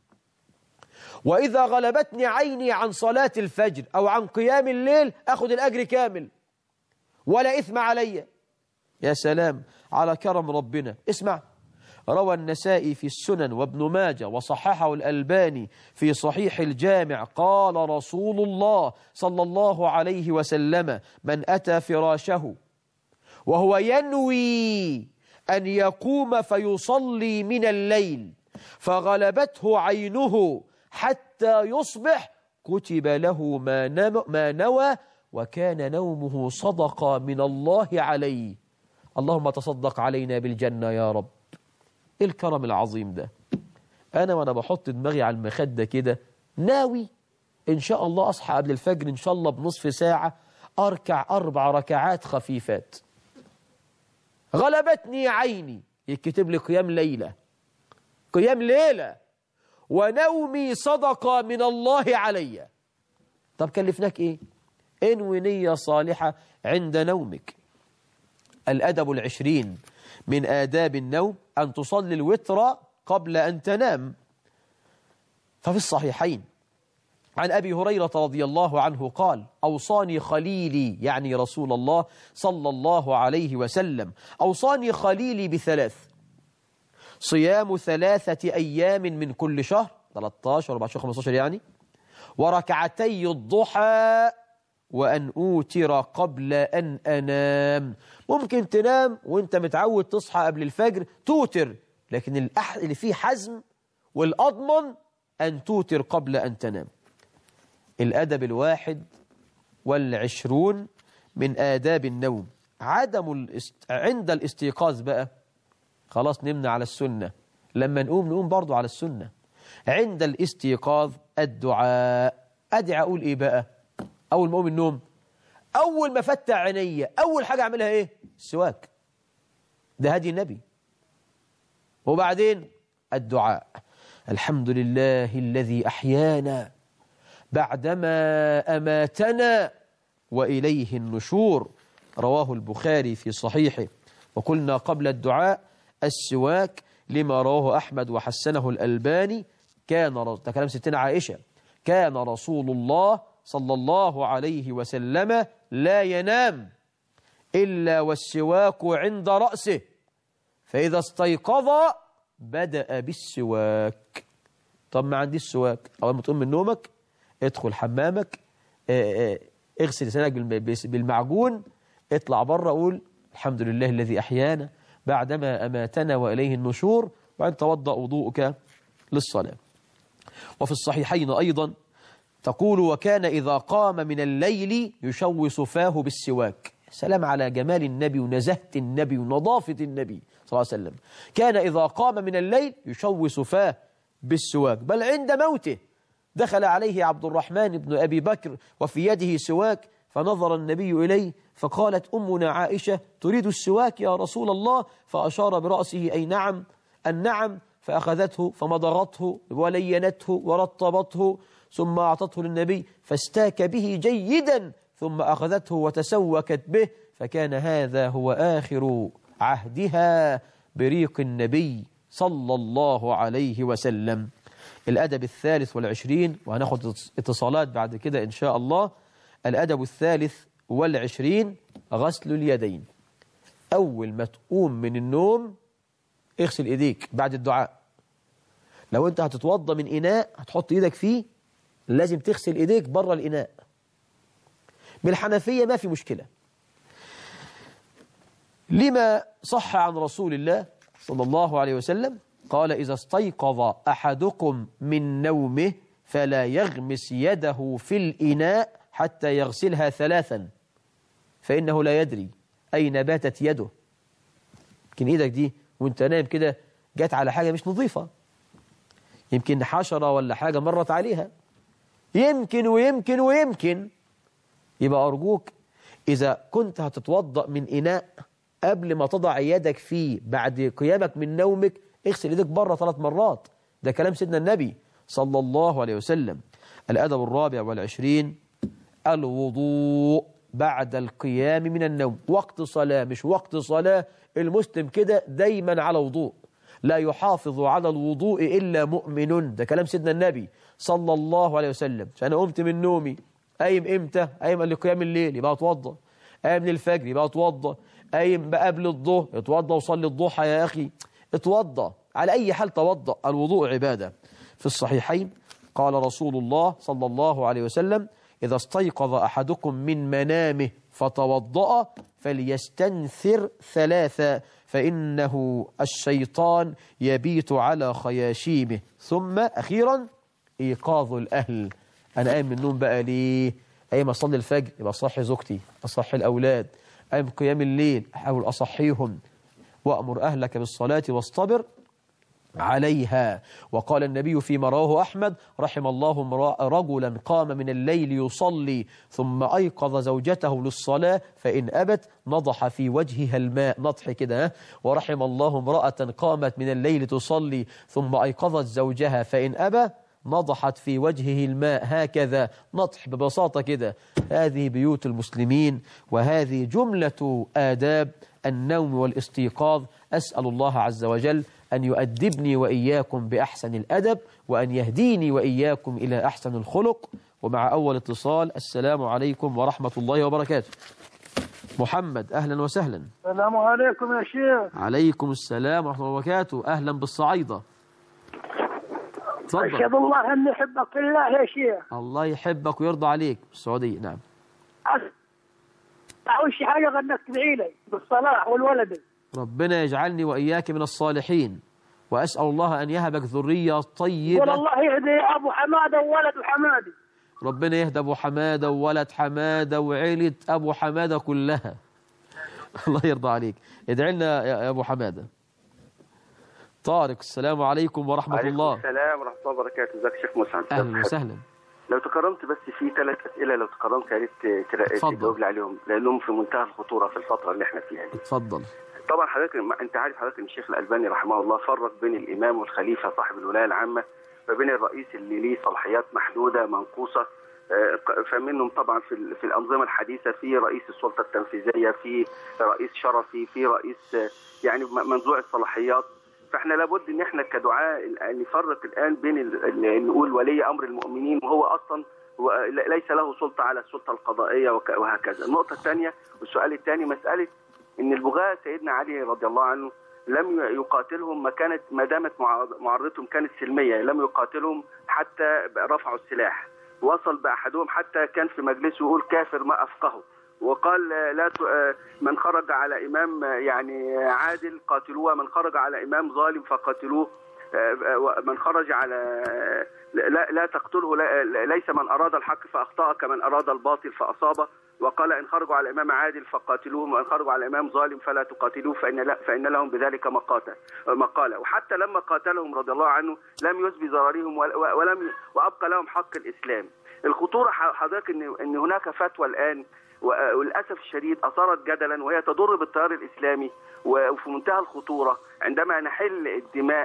وإذا غلبتني عيني عن صلاة الفجر أو عن قيام الليل أخذ الأجر كامل ولا إثم علي. يا سلام على كرم ربنا. اسمع، روى النسائي في السنن وابن ماجه وصححه الألباني في صحيح الجامع قال رسول الله صلى الله عليه وسلم: من أتى فراشه وهو ينوي أن يقوم فيصلي من الليل فغلبته عينه حتى يصبح كتب له ما نوى وكان نومه صدقة من الله عليه. اللهم تصدق علينا بالجنة يا رب. إيه الكرم العظيم ده؟ أنا وأنا بحط دماغي على المخدة كده ناوي إن شاء الله أصحى قبل الفجر إن شاء الله بنصف ساعة أركع 4 ركعات خفيفات. غلبتني عيني يكتب لي قيام ليلة، قيام ليلة، ونومي صدقة من الله علي. طب كلفناك إيه؟ انوي نية صالحة عند نومك. الأدب 20 من آداب النوم أن تصلي الوتر قبل أن تنام. ففي الصحيحين عن أبي هريرة رضي الله عنه قال: أوصاني خليلي، يعني رسول الله صلى الله عليه وسلم، أوصاني خليلي ب3: صيام 3 أيام من كل شهر، 13 14 15 يعني، وركعتي الضحى، وأن أوتر قبل أن أنام. ممكن تنام وانت متعود تصحى قبل الفجر توتر، لكن اللي فيه حزم والأضمن أن توتر قبل أن تنام. الأدب 21 من آداب النوم عند الاستيقاظ بقى، خلاص نمنا على السنة، لما نقوم برضو على السنة. عند الاستيقاظ الدعاء. أدعى أقول إيه بقى؟ أول ما أقوم النوم، أول ما فتح عيني أول حاجة أعملها إيه؟ السواك، ده هدي النبي. وبعدين الدعاء: الحمد لله الذي أحيانا بعدما أماتنا وإليه النشور. رواه البخاري في صحيحه. وقلنا قبل الدعاء السواك لما رواه أحمد وحسنه الألباني. ده كلام ستنا عائشة: كان رسول الله صلى الله عليه وسلم لا ينام إلا والسواك عند رأسه، فإذا استيقظ بدأ بالسواك. طب ما عنديش سواك، أول ما تقوم من نومك ادخل حمامك، اغسل لسانك بالمعجون، اطلع بره قول الحمد لله الذي أحيانا بعدما أماتنا وإليه النشور، وأن توضأ وضوءك للصلاة. وفي الصحيحين أيضا تقول: وكان إذا قام من الليل يشوص فاه بالسواك. سلام على جمال النبي ونزهة النبي ونظافة النبي صلى الله عليه وسلم. كان إذا قام من الليل يشوص فاه بالسواك. بل عند موته دخل عليه عبد الرحمن بن أبي بكر وفي يده سواك، فنظر النبي إليه فقالت أمنا عائشة: تريد السواك يا رسول الله؟ فأشار برأسه أي نعم، النعم، فأخذته فمضغته ولينته ورطبته ثم أعطته للنبي فاستاك به جيدا، ثم أخذته وتسوكت به، فكان هذا هو آخر عهدها بريق النبي صلى الله عليه وسلم. الأدب 23، وهناخد اتصالات بعد كده إن شاء الله. الأدب 23 غسل اليدين. أول ما تقوم من النوم اغسل إيديك بعد الدعاء. لو أنت هتتوضى من إناء هتحط إيدك فيه، لازم تغسل إيديك بره الإناء. بالحنفية ما في مشكلة. لما صح عن رسول الله صلى الله عليه وسلم قال: إذا استيقظ أحدكم من نومه فلا يغمس يده في الإناء حتى يغسلها 3 فإنه لا يدري أين باتت يده. يمكن إيدك دي وانت نايم كده جات على حاجة مش نظيفة، يمكن حشرة ولا حاجة مرت عليها، يمكن ويمكن ويمكن. يبقى أرجوك إذا كنت هتتوضأ من إناء قبل ما تضع يدك فيه بعد قيامك من نومك اغسل يدك بره 3 مرات. ده كلام سيدنا النبي صلى الله عليه وسلم. الأدب 24 الوضوء بعد القيام من النوم. وقت صلاة مش وقت صلاة، المسلم كده دايما على وضوء، لا يحافظ على الوضوء إلا مؤمن. ده كلام سيدنا النبي صلى الله عليه وسلم. فأنا قمت من نومي قايم إمتى؟ قايم لقيام الليل يبقى أتوضى، قايم للفجر يبقى أتوضى، قايم قبل الظهر اتوضى وصلي الضحى يا أخي اتوضى. على أي حال توضأ، الوضوء عبادة. في الصحيحين قال رسول الله صلى الله عليه وسلم: إذا استيقظ أحدكم من منامه فتوضأ فليستنثر 3 فإنه الشيطان يبيت على خياشيمه. ثم أخيرا إيقاظ الأهل. أنا قايم من النوم بقى ليه؟ قايم أصلي الفجر يبقى أصحي زوجتي، أصحي الأولاد، قايم قيام الليل أحاول أصحيهم. وأمر أهلك بالصلاة واصطبر عليها. وقال النبي فيما رواه أحمد: رحم الله رجلا قام من الليل يصلي ثم أيقظ زوجته للصلاة فإن أبت نضح في وجهها الماء. نضح كده. ورحم الله امرأة قامت من الليل تصلي ثم أيقظت زوجها فإن أبى نضحت في وجهه الماء. هكذا نضح ببساطة كده. هذه بيوت المسلمين، وهذه جملة آداب النوم والاستيقاظ. أسأل الله عز وجل أن يؤدبني وإياكم بأحسن الأدب، وأن يهديني وإياكم إلى أحسن الخلق. ومع أول اتصال: السلام عليكم ورحمة الله وبركاته. محمد أهلا وسهلا.
السلام عليكم يا شيخ.
عليكم السلام ورحمة الله وبركاته. أهلا بالصعيدة. تفضل.
أشهد الله أني أحبك في الله يا شيخ.
الله يحبك ويرضى عليك. السعودية. نعم.
أول شيء حاجة غنك تدعي لي بالصلاح والولد.
ربنا يجعلني وإياك من الصالحين، وأسأل الله أن يهبك ذرية طيبة.
قول الله يهدي أبو حمادة وولد حمادي.
ربنا يهدى أبو حمادة وولد حمادة وعيلة أبو حمادة كلها. الله يرضى عليك. ادعي لنا يا أبو حمادة. طارق السلام عليكم ورحمة الله.
السلام ورحمة الله وبركاته. ازيك يا شيخ مسعد؟
أهلا وسهلا.
لو تكرمت بس في 3 أسئلة لو تكرمت يا ريت تجاوب لي عليهم، لأنهم في منتهى الخطورة في الفترة اللي احنا فيها دي.
اتفضل.
طبعا حضرتك انت عارف حضرتك ان الشيخ الألباني رحمه الله فرق بين الإمام والخليفة صاحب الولاية العامة، وبين الرئيس اللي ليه صلاحيات محدودة منقوصة. فمنهم طبعا في الأنظمة الحديثة في رئيس السلطة التنفيذية، في رئيس شرفي، في رئيس يعني منزوع الصلاحيات. فاحنا لابد ان احنا كدعاء نفرق الآن بين نقول ولي أمر المؤمنين وهو أصلا ليس له سلطة على السلطة القضائية وهكذا. النقطة الثانية والسؤال الثاني مسألة ان البغاة سيدنا علي رضي الله عنه لم يقاتلهم ما دامت معارضتهم كانت سلمية، لم يقاتلهم حتى رفعوا السلاح. وصل بأحدهم حتى كان في مجلسه يقول كافر ما أفقهه، وقال لا من خرج على إمام يعني عادل قاتلوه، ومن خرج على إمام ظالم فقاتلوه، من خرج على لا تقتله، ليس من أراد الحق فأخطأ كمن أراد الباطل فأصابه. وقال إن خرجوا على إمام عادل فقاتلوهم، وإن خرجوا على إمام ظالم فلا تقاتلوه فإن لهم بذلك مقالة. وحتى لما قاتلهم رضي الله عنه لم يسبي ضررهم وأبقى لهم حق الإسلام. الخطورة حضرتك إن هناك فتوى الآن وللأسف الشديد أثارت جدلا، وهي تضر بالتيار الإسلامي، وفي منتهى الخطورة عندما نحل الدماء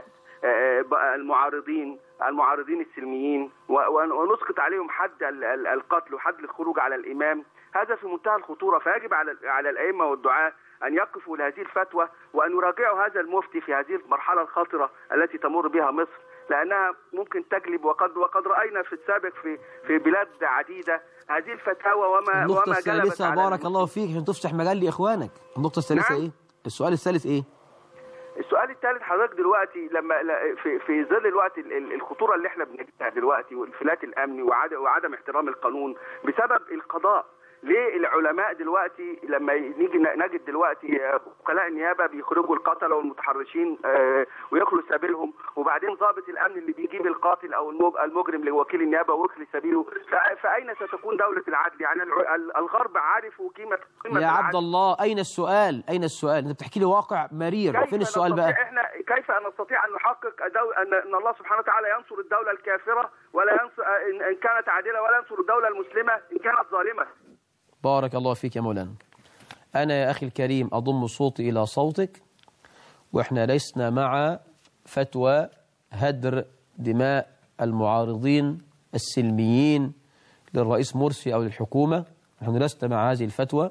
المعارضين السلميين ونسقط عليهم حد القتل وحد الخروج على الإمام. هذا في منتهى الخطورة. فيجب على الأئمة والدعاة أن يقفوا لهذه الفتوى، وأن يراجعوا هذا المفتي في هذه المرحلة الخطرة التي تمر بها مصر، لأنها ممكن تجلب وقد رأينا في السابق في بلاد عديدة هذه الفتاوى وما جلبت على
بارك الله فيك عشان تفتح مجال لإخوانك. النقطة الثالثة إيه؟ السؤال الثالث إيه؟
السؤال الثالث حضرتك دلوقتي لما في ظل الوقت الخطورة اللي احنا بنجدها دلوقتي والانفلات الأمني وعدم احترام القانون بسبب القضاء ليه العلماء دلوقتي لما نيجي نجد دلوقتي وكلاء النيابه بيخرجوا القتله والمتحرشين ويخلوا سبيلهم، وبعدين ضابط الامن اللي بيجيب القاتل او المجرم لوكيل النيابه ويخلي سبيله، فاين ستكون دوله العدل؟ يعني الغرب عارف قيمه
يا عبد الله، اين السؤال؟ اين السؤال؟ انت بتحكي لي واقع مرير، فين السؤال بقى؟
احنا كيف نستطيع ان نحقق ان الله سبحانه وتعالى ينصر الدوله الكافره ولا ينصر ان كانت عادله، ولا ينصر الدوله المسلمه ان كانت ظالمه؟
بارك الله فيك يا مولانا. أنا يا أخي الكريم أضم صوتي إلى صوتك، وإحنا لسنا مع فتوى هدر دماء المعارضين السلميين للرئيس مرسي أو للحكومة. نحن لسنا مع هذه الفتوى،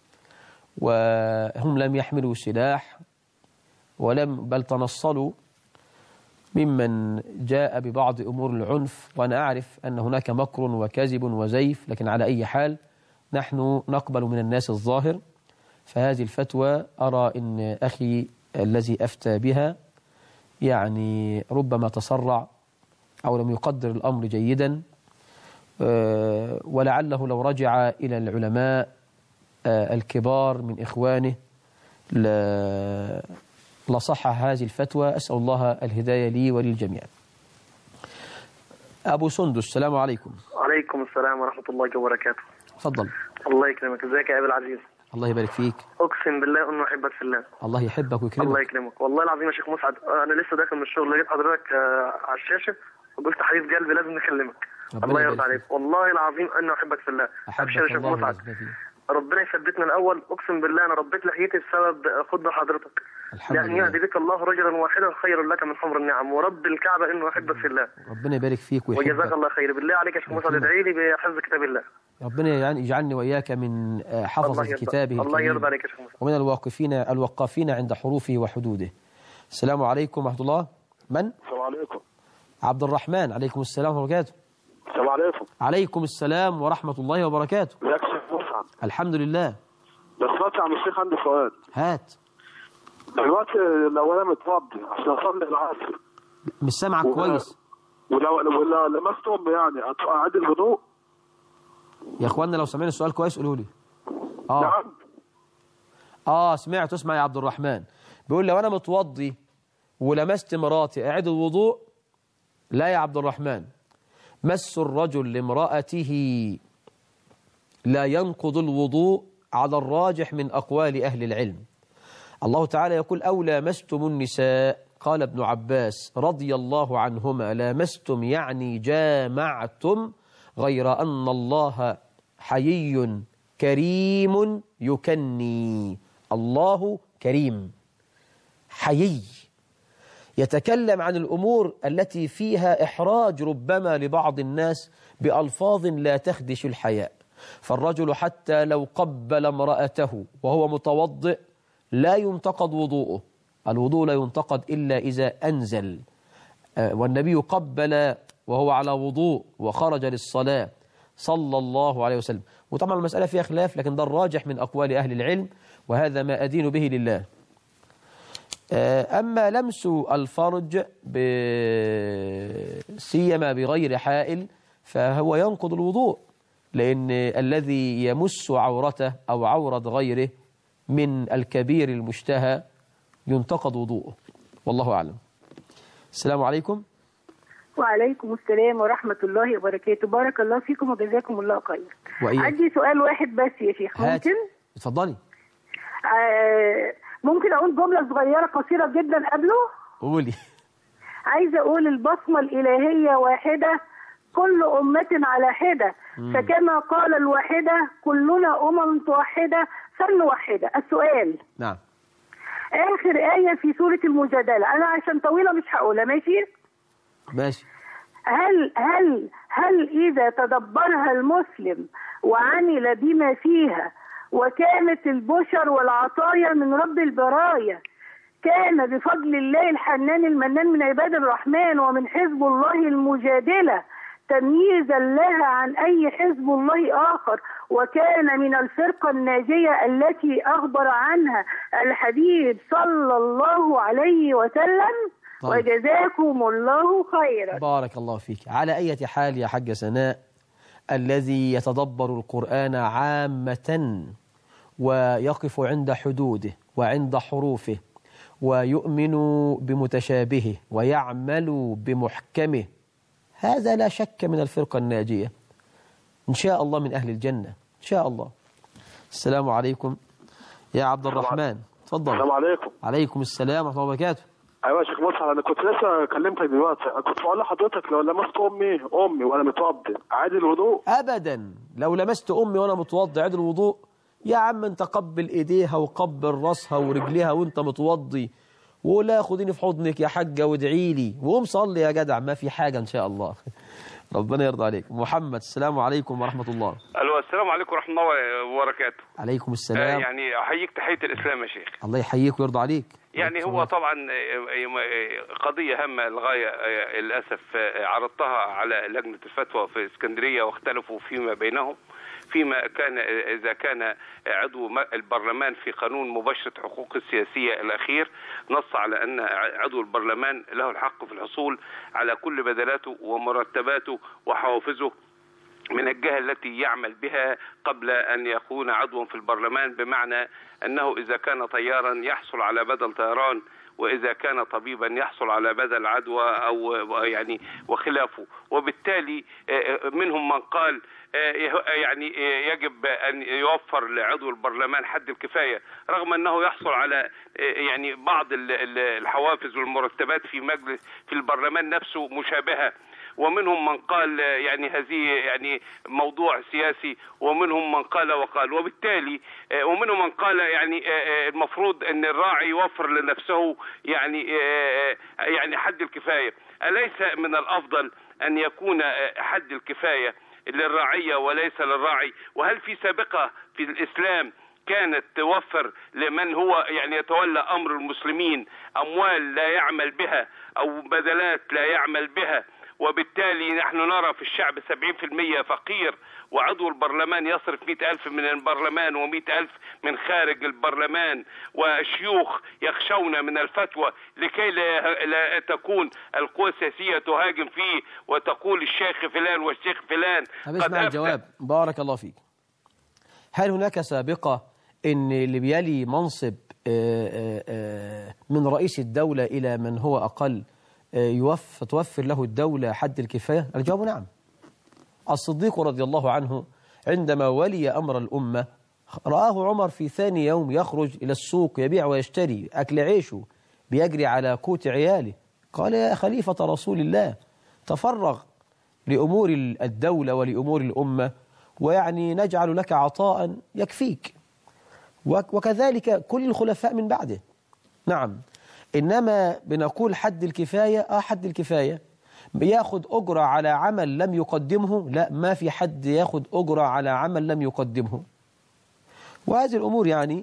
وهم لم يحملوا سلاح بل تنصلوا ممن جاء ببعض أمور العنف، وأنا أعرف أن هناك مكر وكذب وزيف، لكن على أي حال نحن نقبل من الناس الظاهر. فهذه الفتوى أرى أن أخي الذي أفتى بها يعني ربما تسرع أو لم يقدر الأمر جيدا، ولعله لو رجع إلى العلماء الكبار من إخوانه لصح هذه الفتوى. أسأل الله الهداية لي وللجميع. أبو سندس، السلام عليكم.
وعليكم السلام ورحمة الله وبركاته.
تفضل.
الله يكرمك. ازيك يا أبي العزيز؟
الله يبارك فيك.
أقسم بالله أنه أحبك في الله.
الله يحبك ويكرمك.
الله يكرمك. والله العظيم يا شيخ مسعد، أنا لسه داخل من الشغل لقيت حضرتك على الشاشة وقلت حبيب قلبي لازم نكلمك. الله يرضى عليك. والله العظيم أنه أحبك في الله. أبشر يا شيخ مسعد، ربنا يثبتنا الأول. أقسم بالله أنا ربيت لحيتي بسبب خطبة حضرتك. يعني يهدي بك الله رجلا واحدا خير لك من حمر النعم، ورب الكعبة إنه أحبك في الله.
ربنا يبارك فيك ويحبك.
وجزاك الله خير. بالله عليك يا شيخ مسعد ادعي لي بحفظ كتاب الله.
ربنا يعني يجعلني وإياك من حفظة كتابه.
الله يرضى عليك يا شيخ مسعد.
ومن الواقفين عند حروفه وحدوده. السلام عليكم ورحمة الله. من؟
السلام عليكم.
عبد الرحمن. عليكم السلام ورحمة الله وبركاته.
السلام عليكم.
عليكم السلام ورحمة الله وبركاته.
ازيك يا شيخ مسعد؟
الحمد لله.
بس يا عم الشيخ عندي سؤال.
هات.
دلوقتي لو انا متوضي عشان اصلي العصر
مش سامعك كويس.
ولو لمست امي يعني اعيد الوضوء؟
يا اخوانا لو سمعنا السؤال كويس قولوا لي.
نعم.
سمعت. اسمع يا عبد الرحمن، بيقول لو انا متوضي ولمست مراتي اعيد الوضوء؟ لا يا عبد الرحمن، مس الرجل لامرأته لا ينقض الوضوء على الراجح من أقوال أهل العلم. الله تعالى يقول أو لامستم النساء، قال ابن عباس رضي الله عنهما لامستم يعني جامعتم، غير أن الله حيي كريم يكني. الله كريم حيي، يتكلم عن الأمور التي فيها إحراج ربما لبعض الناس بألفاظ لا تخدش الحياء. فالرجل حتى لو قبل امرأته وهو متوضئ لا ينتقض وضوءه. الوضوء لا ينتقض إلا إذا أنزل. والنبي قبل وهو على وضوء وخرج للصلاة صلى الله عليه وسلم. وطبعا المسألة فيها خلاف، لكن ده الراجح من أقوال أهل العلم، وهذا ما أدين به لله. أما لمس الفرج سيما بغير حائل فهو ينقض الوضوء، لأن الذي يمس عورته أو عورة غيره من الكبير المشتهى ينتقض وضوءه، والله أعلم. السلام عليكم.
وعليكم السلام ورحمة الله وبركاته. بارك الله فيكم وجزاكم الله خير.
وإياك.
عندي سؤال واحد بس يا شيخ، ممكن؟
اتفضلي.
ممكن أقول جملة صغيرة قصيرة جدا قبله؟
قولي.
عايزة أقول البصمة الإلهية واحدة، كل أمة على حدة، فكما قال الواحدة كلنا أمم توحدة فلنوحدة. السؤال.
نعم.
آخر آية في سورة المجادلة، أنا عشان طويلة مش هقولها، ماشي؟
ماشي.
هل إذا تدبرها المسلم وعمل بما فيها وكانت البشر والعطايا من رب البرايا، كان بفضل الله الحنان المنان من عباد الرحمن ومن حزب الله المجادلة تمييزا لها عن أي حزب الله آخر، وكان من الفرقة الناجية التي أخبر عنها الحبيب صلى الله عليه وسلم. طيب. وجزاكم الله خيرا.
بارك الله فيك. على أي حال يا حاجة سناء، الذي يتدبر القرآن عامة ويقف عند حدوده وعند حروفه ويؤمن بمتشابهه ويعمل بمحكمه، هذا لا شك من الفرقة الناجية إن شاء الله، من أهل الجنة إن شاء الله. السلام عليكم يا عبد الرحمن، تفضل.
السلام عليكم.
عليكم السلام ورحمة الله وبركاته.
ايوه يا شيخ مصعب، انا كنت لسه كلمتك دلوقتي، كنت بقول لحضرتك لو لمست امي وانا متوضئ عادي الوضوء؟
ابدا، لو لمست امي وانا متوضئ عادي الوضوء؟ يا عم انت قبل ايديها وقبل راسها ورجليها وانت متوضي، ولا خديني في حضنك يا حاجه وادعي لي وقوم صلي يا جدع، ما في حاجه ان شاء الله. ربنا يرضى عليك. محمد، السلام عليكم ورحمه الله.
الو، السلام عليكم ورحمه الله وبركاته.
عليكم السلام.
يعني احييك تحيه الاسلام يا شيخ.
الله يحييك ويرضى عليك.
يعني هو طبعا قضيه هامه للغايه، للاسف عرضتها على لجنه الفتوى في اسكندريه واختلفوا فيما بينهم، فيما كان إذا كان عضو البرلمان في قانون مباشرة حقوق السياسية الأخير نص على أن عضو البرلمان له الحق في الحصول على كل بدلاته ومرتباته وحوافزه من الجهة التي يعمل بها قبل أن يكون عضوا في البرلمان، بمعنى أنه إذا كان طيارا يحصل على بدل طيران، وإذا كان طبيبا يحصل على بدل عدوى أو يعني وخلافه. وبالتالي منهم من قال يعني يجب أن يوفر لعضو البرلمان حد الكفاية، رغم أنه يحصل على يعني بعض الحوافز والمرتبات في البرلمان نفسه مشابهة. ومنهم من قال يعني هذه يعني موضوع سياسي، ومنهم من قال وقال. وبالتالي ومنهم من قال يعني المفروض أن الراعي يوفر لنفسه يعني حد الكفاية. أليس من الأفضل أن يكون حد الكفاية للرعية وليس للراعي؟ وهل في سابقة في الإسلام كانت توفر لمن هو يعني يتولى أمر المسلمين أموال لا يعمل بها أو بدلات لا يعمل بها؟ وبالتالي نحن نرى في الشعب 70% فقير، وعضو البرلمان يصرف 100,000 من البرلمان و100,000 من خارج البرلمان، وشيوخ يخشون من الفتوى لكي لا تكون القوى السياسية تهاجم فيه وتقول الشيخ فلان والشيخ فلان.
اسمع الجواب، بارك الله فيك. هل هناك سابقة ان اللي بيلي منصب من رئيس الدولة إلى من هو أقل توفر له الدولة حد الكفاية؟ الجواب نعم. الصديق رضي الله عنه عندما ولي أمر الأمة رآه عمر في ثاني يوم يخرج إلى السوق يبيع ويشتري أكل عيشه، بيجري على قوت عياله. قال يا خليفة رسول الله، تفرغ لأمور الدولة ولأمور الأمة، ويعني نجعل لك عطاء يكفيك. وكذلك كل الخلفاء من بعده. نعم، إنما بنقول حد الكفاية. حد الكفاية بياخد أجرة على عمل لم يقدمه؟ لا، ما في حد ياخد أجرة على عمل لم يقدمه. وهذه الأمور يعني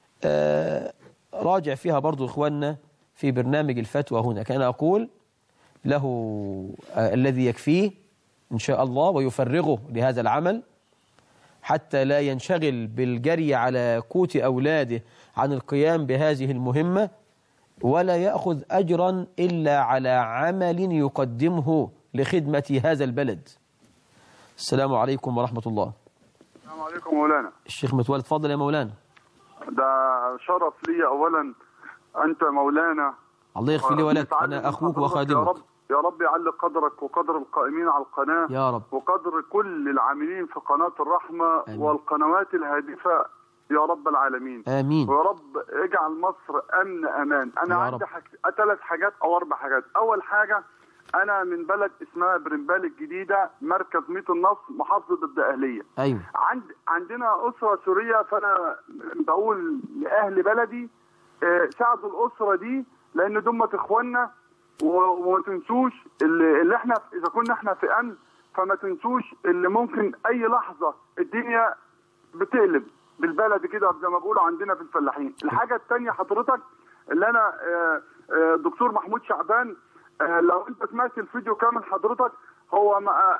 راجع فيها برضو إخواننا في برنامج الفتوى هنا. كان أقول له الذي يكفيه إن شاء الله ويفرغه لهذا العمل، حتى لا ينشغل بالجري على قوت أولاده عن القيام بهذه المهمة، ولا يأخذ أجرا إلا على عمل يقدمه لخدمة هذا البلد. السلام عليكم ورحمة الله.
السلام عليكم مولانا.
الشيخ متولي، تفضل يا مولانا.
ده شرف لي أولا، أنت مولانا.
الله يغفر لي ولك، أنا أخوك وخادمك.
يا رب يعلي قدرك وقدر القائمين على القناة
يا رب،
وقدر كل العاملين في قناة الرحمة. آمين. والقنوات الهادفة يا رب العالمين.
آمين.
ويا رب اجعل مصر أمن أمان. أنا عندي 3 حاجات أو 4 حاجات. أول حاجة، أنا من بلد اسمها برمبال الجديدة، مركز ميت النصر، محافظة الدقهلية.
أيوة.
عندنا أسرة سورية، فأنا بقول لأهل بلدي ساعدوا الأسرة دي، لأن دمة إخواننا، وما تنسوش اللي احنا إذا كنا احنا في أمن، فما تنسوش اللي ممكن أي لحظة الدنيا بتقلب بالبلد كده زي ما بيقولوا عندنا في الفلاحين. الحاجة الثانية حضرتك، اللي أنا دكتور محمود شعبان، لو أنت سمعت الفيديو كامل حضرتك، هو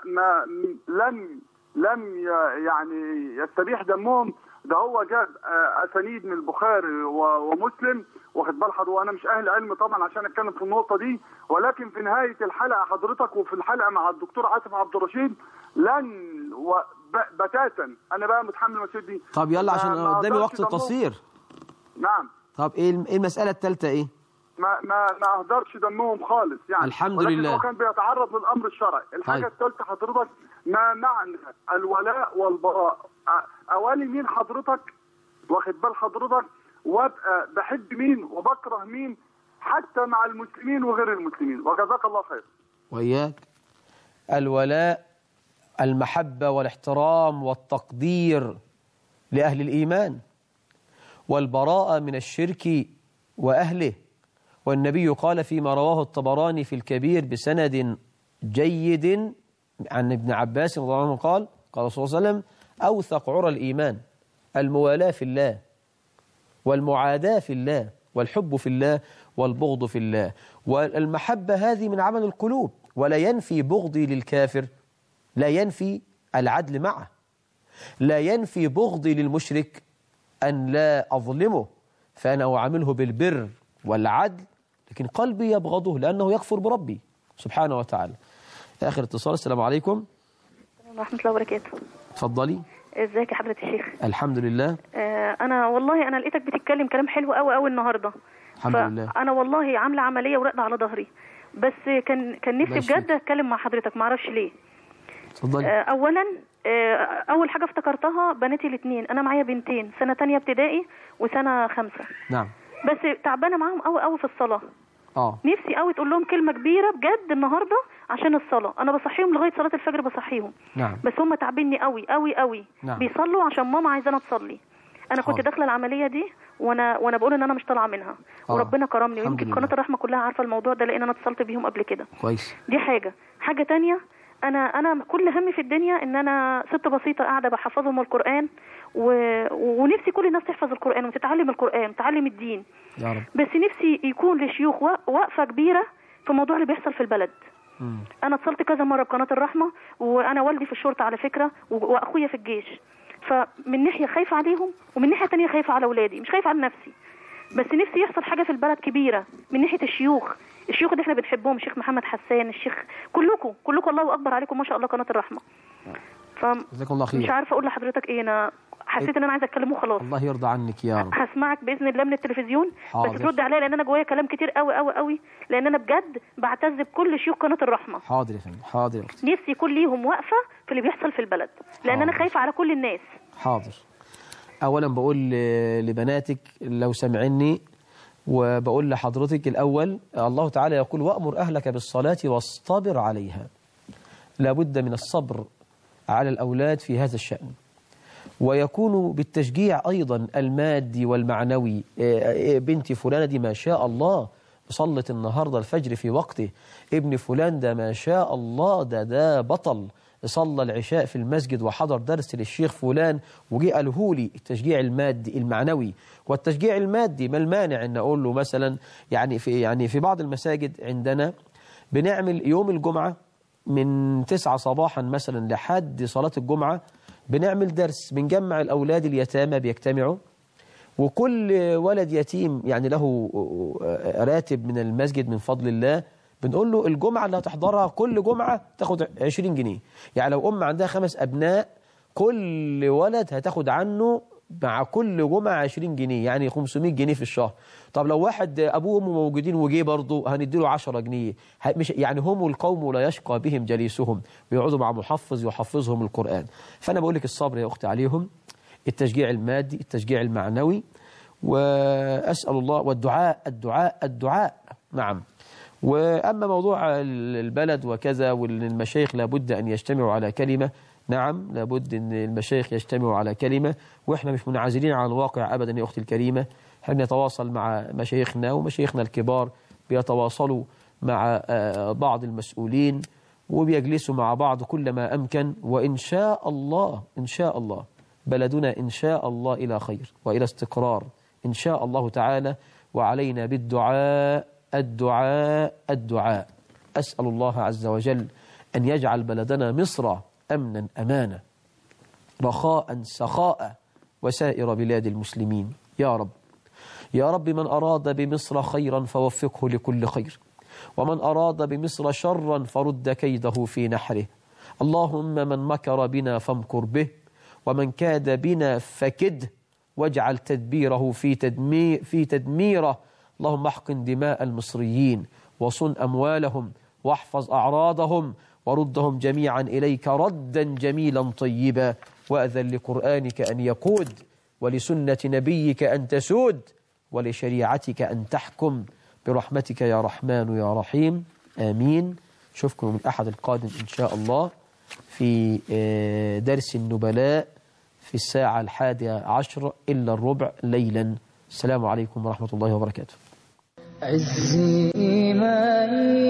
لم يعني يستبيح دمهم. ده هو جاب أسانيد من البخاري ومسلم، واخد بال حضرتك، وانا مش اهل علم طبعا عشان اتكلم في النقطه دي، ولكن في نهايه الحلقه حضرتك وفي الحلقه مع الدكتور عاطف عبد الرشيد بتاتا انا بقى متحمل المسؤوليه دي.
طب يلا عشان قدامي وقت قصير.
نعم.
طب ايه المساله الثالثه ايه؟
ما اهدرش دمهم خالص يعني.
الحمد لله.
هو كان بيتعرض للامر الشرعي. الحاجه الثالثه حضرتك ما معنى الولاء والبراء؟ اوالي مين حضرتك، واخد بال حضرتك، وابقى بحب مين وبكره مين، حتى مع المسلمين وغير المسلمين. وجزاك الله خير.
وإياك. الولاء المحبة والاحترام والتقدير لأهل الإيمان، والبراءة من الشرك وأهله. والنبي قال فيما رواه الطبراني في الكبير بسند جيد عن ابن عباس رضي الله عنه قال رسول الله صلى الله عليه وسلم: أوثق عرى الإيمان الموالاة في الله، والمعاداة في الله، والحب في الله، والبغض في الله. والمحبة هذه من عمل القلوب، ولا ينفي بغضي للكافر، لا ينفي العدل معه، لا ينفي بغضي للمشرك أن لا أظلمه، فأنا أعامله بالبر والعدل، لكن قلبي يبغضه لأنه يكفر بربي سبحانه وتعالى. آخر اتصال. السلام عليكم
ورحمة الله وبركاته.
اتفضلي.
ازيك يا حضرة الشيخ؟
الحمد لله.
أنا لقيتك بتتكلم كلام حلو قوي قوي النهاردة.
الحمد لله.
أنا والله عاملة عملية وراقدة على ظهري، بس كان نفسي بجد أتكلم مع حضرتك، معرفش ليه.
اتفضلي.
أولا أول حاجة افتكرتها بناتي الاثنين، أنا معايا بنتين سنة 2 ابتدائي وسنة 5.
نعم.
بس تعبانة معاهم قوي قوي في الصلاة. نفسي قوي تقول لهم كلمة كبيرة بجد النهاردة عشان الصلاة. أنا بصحيهم لغاية صلاة الفجر بصحيهم.
نعم.
بس هم تعبيني قوي قوي قوي.
نعم.
بيصلوا عشان ماما عايزانا تصلي. أنا كنت داخلة العملية دي وأنا بقول إن أنا مش طالعة منها، وربنا كرمني، ويمكن قناة الرحمة كلها عارفة الموضوع ده لأن أنا اتصلت بيهم قبل كده.
كويس.
دي حاجة تانية. أنا كل همي في الدنيا إن أنا ست بسيطة قاعدة بحفظهم القرآن، ونفسي كل الناس تحفظ القرآن وتتعلم القرآن، تعلم الدين
يا رب.
بس نفسي يكون لشيوخ وقفة كبيرة في الموضوع اللي بيحصل في البلد. أنا اتصلت كذا مرة بقناة الرحمة، وأنا والدي في الشرطة على فكرة، وأخويا في الجيش، فمن ناحية خايفة عليهم، ومن ناحية تانية خايفة على أولادي، مش خايفة على نفسي. بس نفسي يحصل حاجة في البلد كبيرة من ناحية الشيوخ اللي احنا بنحبهم، الشيخ محمد حسان، الشيخ كلكم الله أكبر عليكم ما شاء الله قناة الرحمة.
جزاكم الله خير.
مش عارفة أقول لحضرتك إيه، أنا حسيت إن أنا عايزة أتكلمه خلاص.
الله يرضى عنك يا رب.
هسمعك بإذن الله من التلفزيون.
حاضر.
بس ترد عليا لأن أنا جوايا كلام كتير قوي قوي قوي، لأن أنا بجد بعتز بكل شيوخ قناة الرحمة.
حاضر يا فندم. حاضر يا أختي.
نفسي يكون ليهم وقفة في اللي بيحصل في البلد، لأن
حاضر.
أنا خايفة على كل الناس.
حاضر. أولا بقول لبناتك لو سمعني، وبقول لحضرتك الأول، الله تعالى يقول: وأمر أهلك بالصلاة واصطبر عليها. لابد من الصبر على الأولاد في هذا الشأن، ويكون بالتشجيع أيضا المادي والمعنوي. بنتي فلانة دي ما شاء الله صلت النهاردة الفجر في وقته، ابن فلان ده ما شاء الله ده بطل، صلى العشاء في المسجد وحضر درس للشيخ فلان وجي قاله لي. التشجيع المادي المعنوي. والتشجيع المادي ما المانع ان اقول له مثلا يعني في بعض المساجد عندنا بنعمل يوم الجمعة من 9 صباحا مثلا لحد صلاة الجمعة بنعمل درس، بنجمع الأولاد اليتامى بيجتمعوا، وكل ولد يتيم يعني له راتب من المسجد من فضل الله. بنقول له الجمعة اللي هتحضرها كل جمعة تاخد 20 جنيه. يعني لو عندها 5 أبناء، كل ولد هتاخد عنه مع كل جمعة 20 جنيه، يعني 500 جنيه في الشهر. طب لو واحد أبوه وأمه موجودين وجي برضه هنديله 10 جنيه. مش يعني هم القوم لا يشقى بهم جليسهم، بيقعدوا مع محفظ يحفظهم القرآن. فأنا بقول لك الصبر يا أختي عليهم، التشجيع المادي، التشجيع المعنوي، وأسأل الله، والدعاء. نعم. وأما موضوع البلد وكذا وأن المشايخ لابد أن يجتمعوا على كلمة، نعم لابد أن المشايخ يجتمعوا على كلمة، وإحنا مش منعزلين عن الواقع أبدا يا أختي الكريمة. احنا نتواصل مع مشايخنا، ومشايخنا الكبار بيتواصلوا مع بعض المسؤولين، وبيجلسوا مع بعض كلما أمكن. وإن شاء الله بلدنا إن شاء الله إلى خير وإلى استقرار إن شاء الله تعالى. وعلينا بالدعاء. أسأل الله عز وجل أن يجعل بلدنا مصر أمنا أمانا، رخاء سخاء، وسائر بلاد المسلمين يا رب. يا رب، من أراد بمصر خيرا فوفقه لكل خير، ومن أراد بمصر شرا فرد كيده في نحره. اللهم من مكر بنا فامكر به، ومن كاد بنا فكده، واجعل تدبيره في تدميره. اللهم احقن دماء المصريين وصن أموالهم واحفظ أعراضهم وردهم جميعا إليك ردا جميلا طيبا، وأذن لقرآنك أن يقود، ولسنة نبيك أن تسود، ولشريعتك أن تحكم، برحمتك يا رحمن يا رحيم، آمين. نشوفكم من الأحد القادم إن شاء الله في درس النبلاء في الساعة 11:45 ليلا. السلام عليكم ورحمة الله وبركاته.
عزي إيماني